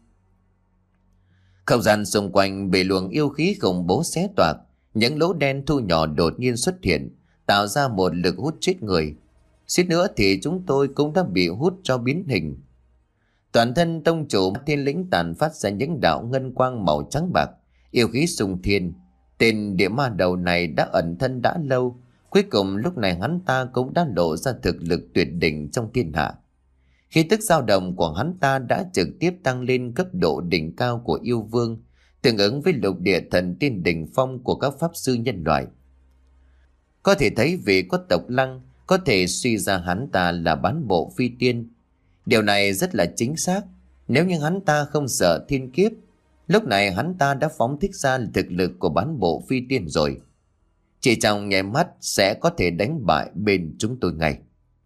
Không gian xung quanh bị luồng yêu khí khủng bố xé toạc, những lỗ đen thu nhỏ đột nhiên xuất hiện, tạo ra một lực hút chết người. Suýt nữa thì chúng tôi cũng đã bị hút cho biến hình. Toàn thân tông chủ Thiên Lĩnh tàn phát ra những đạo ngân quang màu trắng bạc, yêu khí xung thiên. Tên địa ma đầu này đã ẩn thân đã lâu, cuối cùng lúc này hắn ta cũng đã lộ ra thực lực tuyệt đỉnh trong thiên hạ. Khí tức dao động của hắn ta đã trực tiếp tăng lên cấp độ đỉnh cao của yêu vương, tương ứng với lục địa thần tiên đỉnh phong của các pháp sư nhân loại. Có thể thấy vì có tộc Lăng, có thể suy ra hắn ta là bán bộ phi tiên. Điều này rất là chính xác. Nếu như hắn ta không sợ thiên kiếp, lúc này hắn ta đã phóng thích ra thực lực của bán bộ phi tiên rồi. Chỉ trong nháy mắt sẽ có thể đánh bại bên chúng tôi ngay.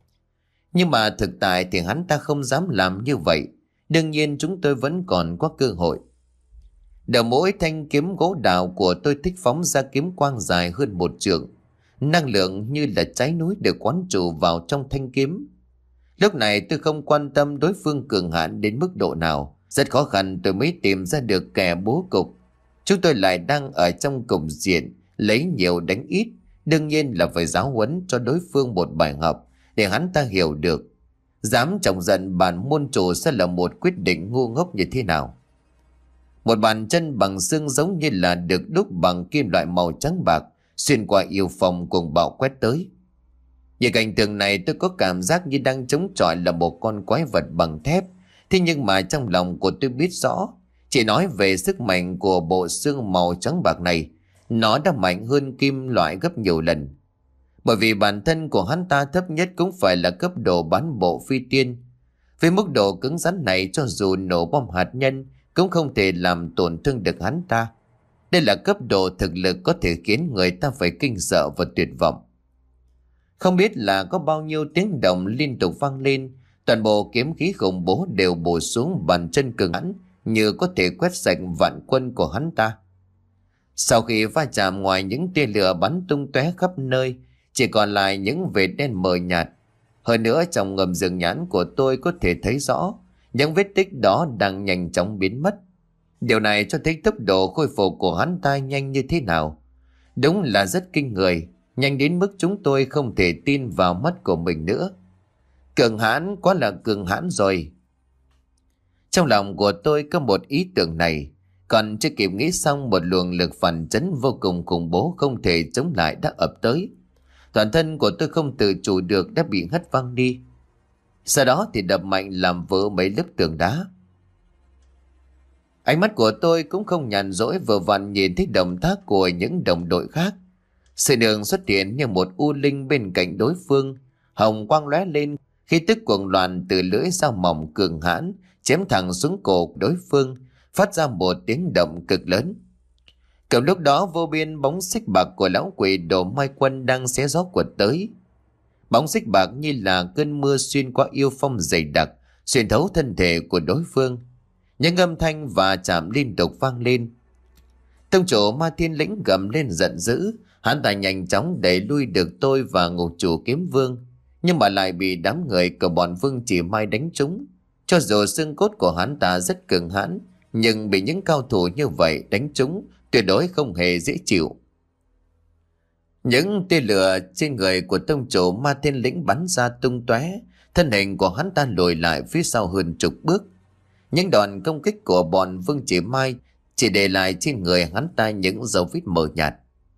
Nhưng mà thực tại thì hắn ta không dám làm như vậy. Đương nhiên chúng tôi vẫn còn có cơ hội. Đầu mỗi thanh kiếm gỗ đào của tôi thích phóng ra kiếm quang dài hơn một trượng. Năng lượng như là cháy núi được quán trụ vào trong thanh kiếm. Lúc này tôi không quan tâm đối phương cường hãn đến mức độ nào. Rất khó khăn tôi mới tìm ra được kẻ bố cục. Chúng tôi lại đang ở trong cục diện, lấy nhiều đánh ít. Đương nhiên là phải giáo huấn cho đối phương một bài học để hắn ta hiểu được dám chọc giận bản môn chủ sẽ là một quyết định ngu ngốc như thế nào. Một bàn chân bằng xương giống như là được đúc bằng kim loại màu trắng bạc xuyên qua yêu phòng cùng bạo quét tới. Nhìn cảnh tượng này tôi có cảm giác như đang chống chọi là một con quái vật bằng thép. Thế nhưng mà trong lòng của tôi biết rõ, chỉ nói về sức mạnh của bộ xương màu trắng bạc này, nó đã mạnh hơn kim loại gấp nhiều lần. Bởi vì bản thân của hắn ta thấp nhất cũng phải là cấp độ bán bộ phi tiên. Với mức độ cứng rắn này, cho dù nổ bom hạt nhân cũng không thể làm tổn thương được hắn ta. Đây là cấp độ thực lực có thể khiến người ta phải kinh sợ và tuyệt vọng. Không biết là có bao nhiêu tiếng động liên tục vang lên, toàn bộ kiếm khí khủng bố đều bổ xuống bàn chân cường hãn, như có thể quét sạch vạn quân của hắn ta. Sau khi va chạm, ngoài những tia lửa bắn tung tóe khắp nơi, chỉ còn lại những vệt đen mờ nhạt. Hơn nữa, trong ngầm dương nhãn của tôi có thể thấy rõ những vết tích đó đang nhanh chóng biến mất. Điều này cho thấy tốc độ khôi phục của hắn ta nhanh như thế nào. Đúng là rất kinh người, nhanh đến mức chúng tôi không thể tin vào mắt của mình nữa. Cường hãn, quá là cường hãn rồi. Trong lòng của tôi có một ý tưởng này, còn chưa kịp nghĩ xong, một luồng lực phản chấn vô cùng khủng bố không thể chống lại đã ập tới. Toàn thân của tôi không tự chủ được đã bị hất văng đi. Sau đó thì đập mạnh làm vỡ mấy lớp tường đá. Ánh mắt của tôi cũng không nhàn rỗi, vừa vặn nhìn thấy động tác của những đồng đội khác. Sư Nương xuất hiện như một u linh bên cạnh đối phương, hồng quang lóe lên, khí tức cuồng loạn từ lưỡi dao mỏng cường hãn chém thẳng xuống cổ đối phương, phát ra một tiếng động cực lớn. Cùng lúc đó, vô biên bóng xích bạc của lão quỷ Đồ Mai Quân đang xé gió quật tới. Bóng xích bạc như là cơn mưa xuyên qua yêu phong dày đặc, xuyên thấu thân thể của đối phương. Những âm thanh và chạm liên tục vang lên. Tông chủ Ma Thiên Lĩnh gầm lên giận dữ, hắn ta nhanh chóng đẩy lui được tôi và ngục chủ Kiếm Vương, nhưng mà lại bị đám người của bọn Vương Chỉ Mai đánh trúng. Cho dù xương cốt của hắn ta rất cường hãn, nhưng bị những cao thủ như vậy đánh trúng tuyệt đối không hề dễ chịu. Những tia lửa trên người của tông chủ Ma Thiên Lĩnh bắn ra tung tóe, thân hình của hắn ta lùi lại phía sau hơn chục bước. Những đòn công kích của bọn Vương Chỉ Mai chỉ để lại trên người hắn ta những dấu vết mờ nhạt.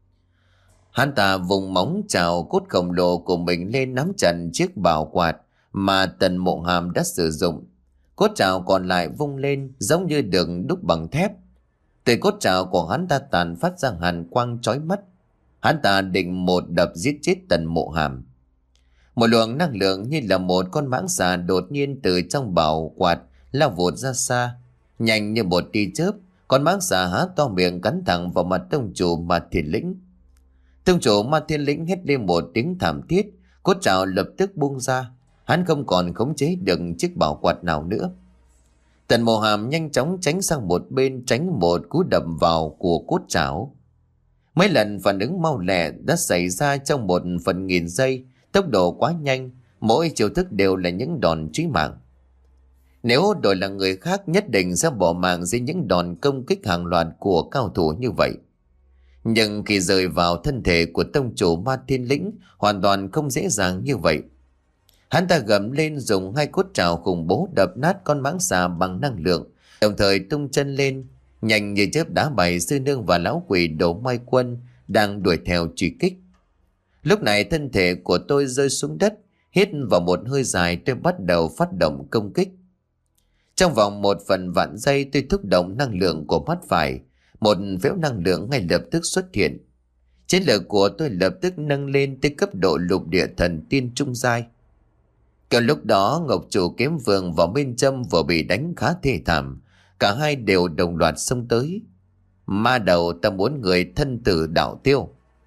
Hắn ta vùng móng chào cốt khổng lồ của mình lên, nắm chặt chiếc bảo quạt mà Tần Mộ Hàm đã sử dụng. Cốt trào còn lại vung lên giống như được đúc bằng thép. Từ cốt trào của hắn ta tàn phát ra hàn quang chói mắt. Hắn ta định một đập giết chết Tần Mộ Hàm. Một luồng năng lượng như là một con mãng xà đột nhiên từ trong bảo quạt lao vụt ra xa, nhanh như một tia chớp. Con mãng xà há to miệng cắn thẳng vào mặt tông chủ Ma Thiên Lĩnh. Tông chủ Ma Thiên Lĩnh hét lên một tiếng thảm thiết, cốt trào lập tức buông ra. Hắn không còn khống chế được chiếc bảo quạt nào nữa. Tần Mộ Hàm nhanh chóng tránh sang một bên, tránh một cú đập vào của cốt trảo. Mấy lần phản ứng mau lẹ đã xảy ra trong một phần nghìn giây, tốc độ quá nhanh, mỗi chiêu thức đều là những đòn chí mạng. Nếu đổi là người khác nhất định sẽ bỏ mạng dưới những đòn công kích hàng loạt của cao thủ như vậy. Nhưng khi rơi vào thân thể của tông chủ Ma Thiên Lĩnh, hoàn toàn không dễ dàng như vậy. Hắn ta gầm lên, dùng hai cốt trảo khủng bố đập nát con mãng xà bằng năng lượng, đồng thời tung chân lên, nhanh như chớp đá bày Sư Nương và lão quỷ Đồ Mai Quân đang đuổi theo truy kích. Lúc này thân thể của tôi rơi xuống đất, hít vào một hơi dài, tôi bắt đầu phát động công kích. Trong vòng một phần vạn giây, tôi thúc động năng lượng của mắt phải, một phễu năng lượng ngay lập tức xuất hiện. Chiến lược của tôi lập tức nâng lên tới cấp độ lục địa thần tiên trung giai. Cả lúc đó, Ngọc Chủ Kiếm Vương và Minh Trâm vừa bị đánh khá thê thảm, cả hai đều đồng loạt xông tới. Ma đầu, ta muốn người thân tử đạo tiêu.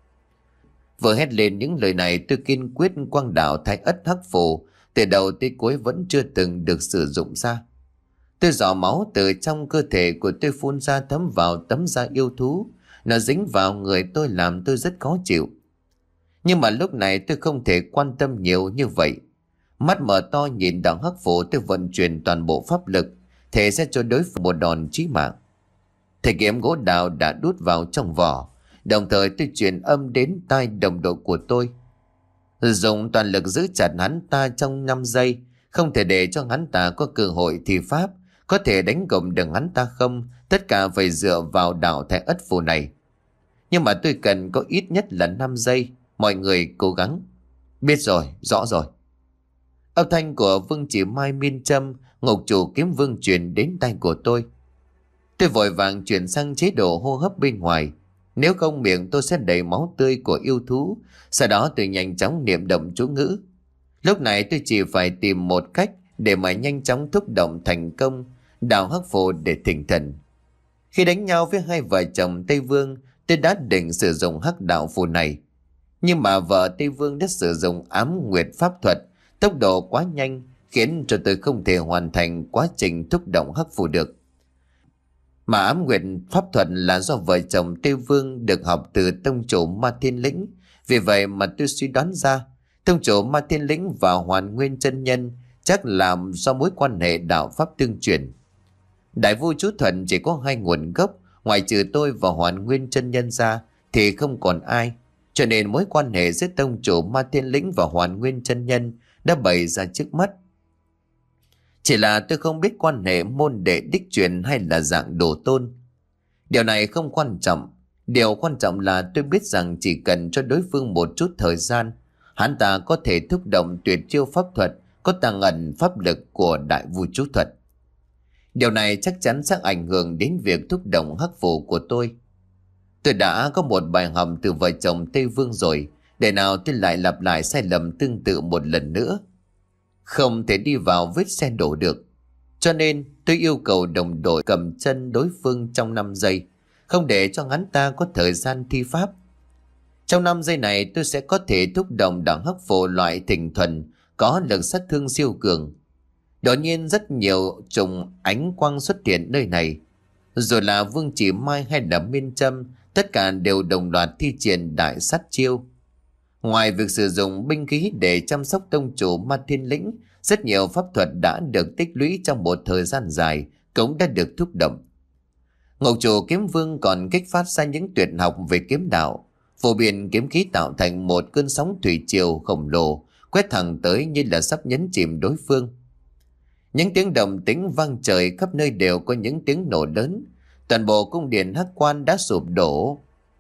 Vừa hét lên những lời này, tôi kiên quyết quang đạo Thái Ất Hắc Phù từ đầu tới cuối vẫn chưa từng được sử dụng ra. Tôi giỏ máu từ trong cơ thể của tôi phun ra, thấm vào tấm da yêu thú. Nó dính vào người tôi làm tôi rất khó chịu. Nhưng mà lúc này tôi không thể quan tâm nhiều như vậy. Mắt mở to nhìn đạo Hắc Phù, tôi vận chuyển toàn bộ pháp lực, thể sẽ cho đối phương một đòn chí mạng. Thầy kiếm gỗ đào đã đút vào trong vỏ, đồng thời tôi truyền âm đến tai đồng đội của tôi. Dùng toàn lực giữ chặt hắn ta trong năm giây, không thể để cho hắn ta có cơ hội thi pháp, có thể đánh gục được hắn ta không, tất cả phải dựa vào đạo Thái Ất Phù này. Nhưng mà tôi cần có ít nhất là năm giây, mọi người cố gắng. Biết rồi, rõ rồi. Âm thanh của Vương Chỉ Mai, Minh Trâm, Ngục Chủ Kiếm Vương truyền đến tai của tôi. Tôi vội vàng chuyển sang chế độ hô hấp bên ngoài, nếu không miệng tôi sẽ đầy máu tươi của yêu thú. Sau đó tôi nhanh chóng niệm động chú ngữ. Lúc này tôi chỉ phải tìm một cách để mà nhanh chóng thúc động thành công đạo hắc phù để thỉnh thần. Khi đánh nhau với hai vợ chồng Tây Vương, tôi đã định sử dụng hắc đạo phù này. Nhưng mà vợ Tây Vương đã sử dụng ám nguyệt pháp thuật, tốc độ quá nhanh khiến cho tôi không thể hoàn thành quá trình thúc động hắc phù được. Mà ám nguyệt pháp thuật là do vợ chồng Tây Vương được học từ tông chủ Ma Thiên Lĩnh. Vì vậy mà tôi suy đoán ra tông chủ Ma Thiên Lĩnh và Hoàn Nguyên chân nhân chắc là do mối quan hệ đạo pháp tương truyền. Đại vu chú Thuận chỉ có hai nguồn gốc, ngoài trừ tôi và Hoàn Nguyên chân nhân ra thì không còn ai, cho nên mối quan hệ giữa tông chủ Ma Thiên Lĩnh và Hoàn Nguyên chân nhân đã bày ra trước mắt. Chỉ là tôi không biết quan hệ môn đệ đích truyền hay là dạng đồ tôn. Điều này không quan trọng. Điều quan trọng là tôi biết rằng chỉ cần cho đối phương một chút thời gian, hắn ta có thể thúc động tuyệt chiêu pháp thuật có tàng ẩn pháp lực của đại vu chú thuật. Điều này chắc chắn sẽ ảnh hưởng đến việc thúc động hắc phù của tôi. Tôi đã có một bài học từ vợ chồng Tây Vương rồi, để nào tôi lại lặp lại sai lầm tương tự một lần nữa. Không thể đi vào vết xe đổ được. Cho nên tôi yêu cầu đồng đội cầm chân đối phương trong năm giây, không để cho hắn ta có thời gian thi pháp. Trong năm giây này tôi sẽ có thể thúc động đạo hắc phù loại thỉnh thuần, có lực sát thương siêu cường. Đột nhiên rất nhiều trùng ánh quang xuất hiện nơi này. Rồi là Vương Chỉ Mai hay là Miên Châm, tất cả đều đồng loạt thi triển đại sát chiêu. Ngoài việc sử dụng binh khí để chăm sóc tông chủ Ma Thiên Lĩnh, rất nhiều pháp thuật đã được tích lũy trong một thời gian dài cũng đã được thúc động. Ngọc Chủ Kiếm Vương còn kích phát ra những tuyệt học về kiếm đạo, phổ biến kiếm khí tạo thành một cơn sóng thủy triều khổng lồ, quét thẳng tới như là sắp nhấn chìm đối phương. Những tiếng động tĩnh vang trời, khắp nơi đều có những tiếng nổ lớn. Toàn bộ cung điện hắc quan đã sụp đổ.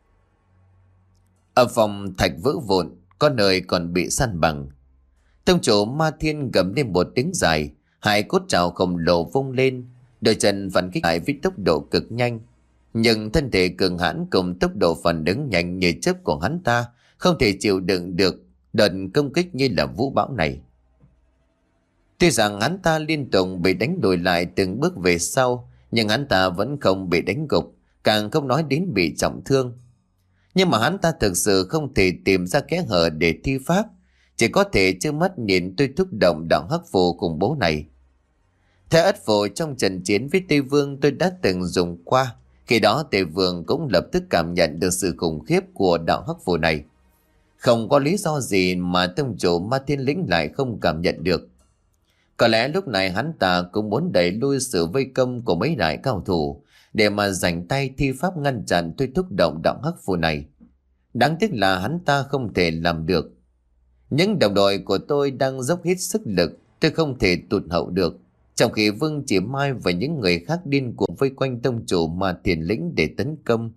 Ở phòng thạch vỡ vụn, có nơi còn bị san bằng. Tông chủ Ma Thiên gầm lên một tiếng dài, hai cốt trào khổng lồ vung lên, đôi chân phản kích lại với tốc độ cực nhanh. Nhưng thân thể cường hãn cùng tốc độ phản ứng nhanh như chớp của hắn ta không thể chịu đựng được đợt công kích như là vũ bão này. Tuy rằng hắn ta liên tục bị đánh lùi lại từng bước về sau, nhưng hắn ta vẫn không bị đánh gục, càng không nói đến bị trọng thương. Nhưng mà hắn ta thực sự không thể tìm ra kẽ hở để thi pháp, chỉ có thể trơ mắt nhìn tôi thúc động đạo hắc phù khủng bố này. Theo ất phù trong trận chiến với Tây Vương tôi đã từng dùng qua, khi đó Tây Vương cũng lập tức cảm nhận được sự khủng khiếp của đạo hắc phù này. Không có lý do gì mà tông chủ Ma Thiên Lĩnh lại không cảm nhận được. Có lẽ lúc này hắn ta cũng muốn đẩy lui sự vây công của mấy đại cao thủ để mà giành tay thi pháp ngăn chặn tôi thúc động đạo hắc phù này. Đáng tiếc là hắn ta không thể làm được. Những đồng đội của tôi đang dốc hết sức lực, tôi không thể tụt hậu được. Trong khi Vương Chỉ Mai và những người khác điên cuồng vây quanh tông chủ Ma Thiên Lĩnh để tấn công.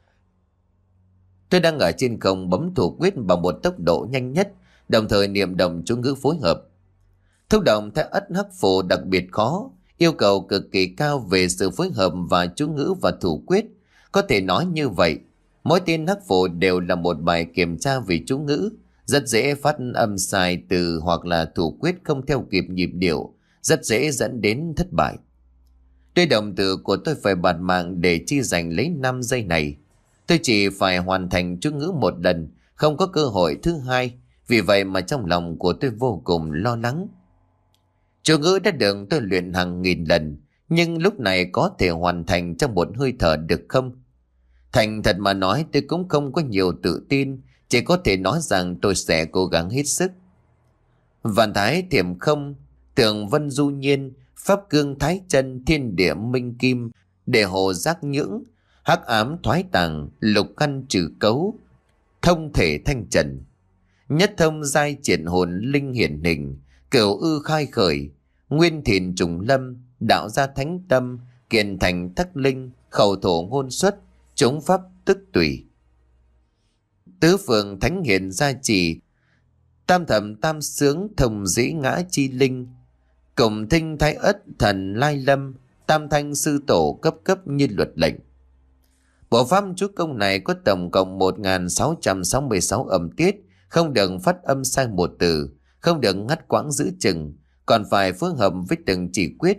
Tôi đang ở trên không bấm thủ quyết bằng một tốc độ nhanh nhất, đồng thời niệm động chú ngữ phối hợp. Thúc động theo ất hắc phù đặc biệt khó, yêu cầu cực kỳ cao về sự phối hợp và chú ngữ và thủ quyết. Có thể nói như vậy, mỗi tên hắc phù đều là một bài kiểm tra về chú ngữ, rất dễ phát âm sai từ hoặc là thủ quyết không theo kịp nhịp điệu, rất dễ dẫn đến thất bại. Tuy động từ của tôi phải bạt mạng để chi giành lấy năm giây này. Tôi chỉ phải hoàn thành chú ngữ một lần, không có cơ hội thứ hai, vì vậy mà trong lòng của tôi vô cùng lo lắng. Chú ngữ đã được tôi luyện hàng nghìn lần, nhưng lúc này có thể hoàn thành trong một hơi thở được không? Thành thật mà nói tôi cũng không có nhiều tự tin, chỉ có thể nói rằng tôi sẽ cố gắng hết sức. Vạn thái thiểm không, tường vân du nhiên, pháp cương thái chân, thiên địa minh kim, để hồ giác nhưỡng, hắc ám thoái tàng, lục căn trừ cấu, thông thể thanh trần. Nhất thông giai triển hồn linh hiển hình, cửu ư khai khởi, nguyên thìn trùng lâm, đạo gia thánh tâm, kiền thành thất linh, khẩu thổ ngôn xuất, chống pháp tức tùy. Tứ phường thánh hiền gia trì, tam thẩm tam sướng thông dĩ ngã chi linh, cổng thinh thái ất thần lai lâm, tam thanh sư tổ cấp cấp như luật lệnh. Bộ pháp chú công này có tổng cộng một nghìn sáu trăm sáu mươi sáu âm tiết, không được phát âm sai một từ, không được ngắt quãng giữ chừng, còn phải phối hợp với từng chỉ quyết.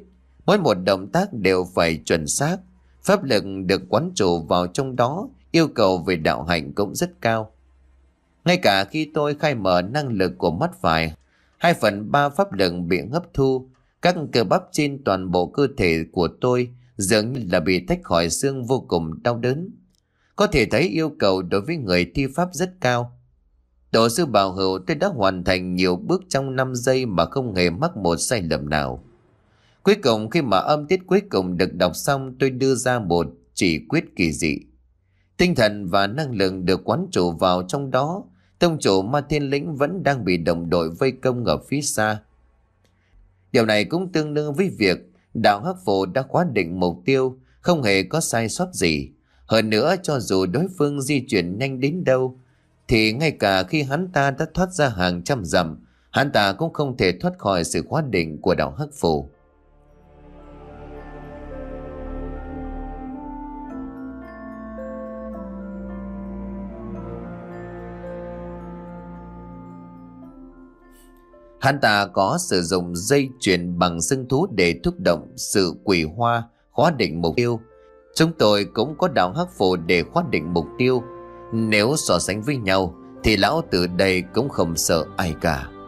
Mỗi một động tác đều phải chuẩn xác. Pháp lực được quán chủ vào trong đó, yêu cầu về đạo hạnh cũng rất cao. Ngay cả khi tôi khai mở năng lực của mắt phải, hai phần ba pháp lực bị hấp thu, các cơ bắp trên toàn bộ cơ thể của tôi dường như là bị tách khỏi xương, vô cùng đau đớn. Có thể thấy yêu cầu đối với người thi pháp rất cao. Tổ sư bảo hữu tôi đã hoàn thành nhiều bước trong năm giây mà không hề mắc một sai lầm nào. Cuối cùng khi mà âm tiết cuối cùng được đọc xong, tôi đưa ra một chỉ quyết kỳ dị. Tinh thần và năng lượng được quán chủ vào trong đó. Tông chủ Ma Thiên Lĩnh vẫn đang bị đồng đội vây công ở phía xa. Điều này cũng tương đương với việc đạo Hắc Phổ đã khóa định mục tiêu, không hề có sai sót gì. Hơn nữa, cho dù đối phương di chuyển nhanh đến đâu, thì ngay cả khi hắn ta đã thoát ra hàng trăm dặm, hắn ta cũng không thể thoát khỏi sự khóa định của đạo Hắc Phổ. Hắn ta có sử dụng dây chuyền bằng xương thú để thúc động sự quỷ hoa, khóa định mục tiêu. Chúng tôi cũng có đạo Hắc Phổ để khóa định mục tiêu. Nếu so sánh với nhau thì lão tử đây cũng không sợ ai cả.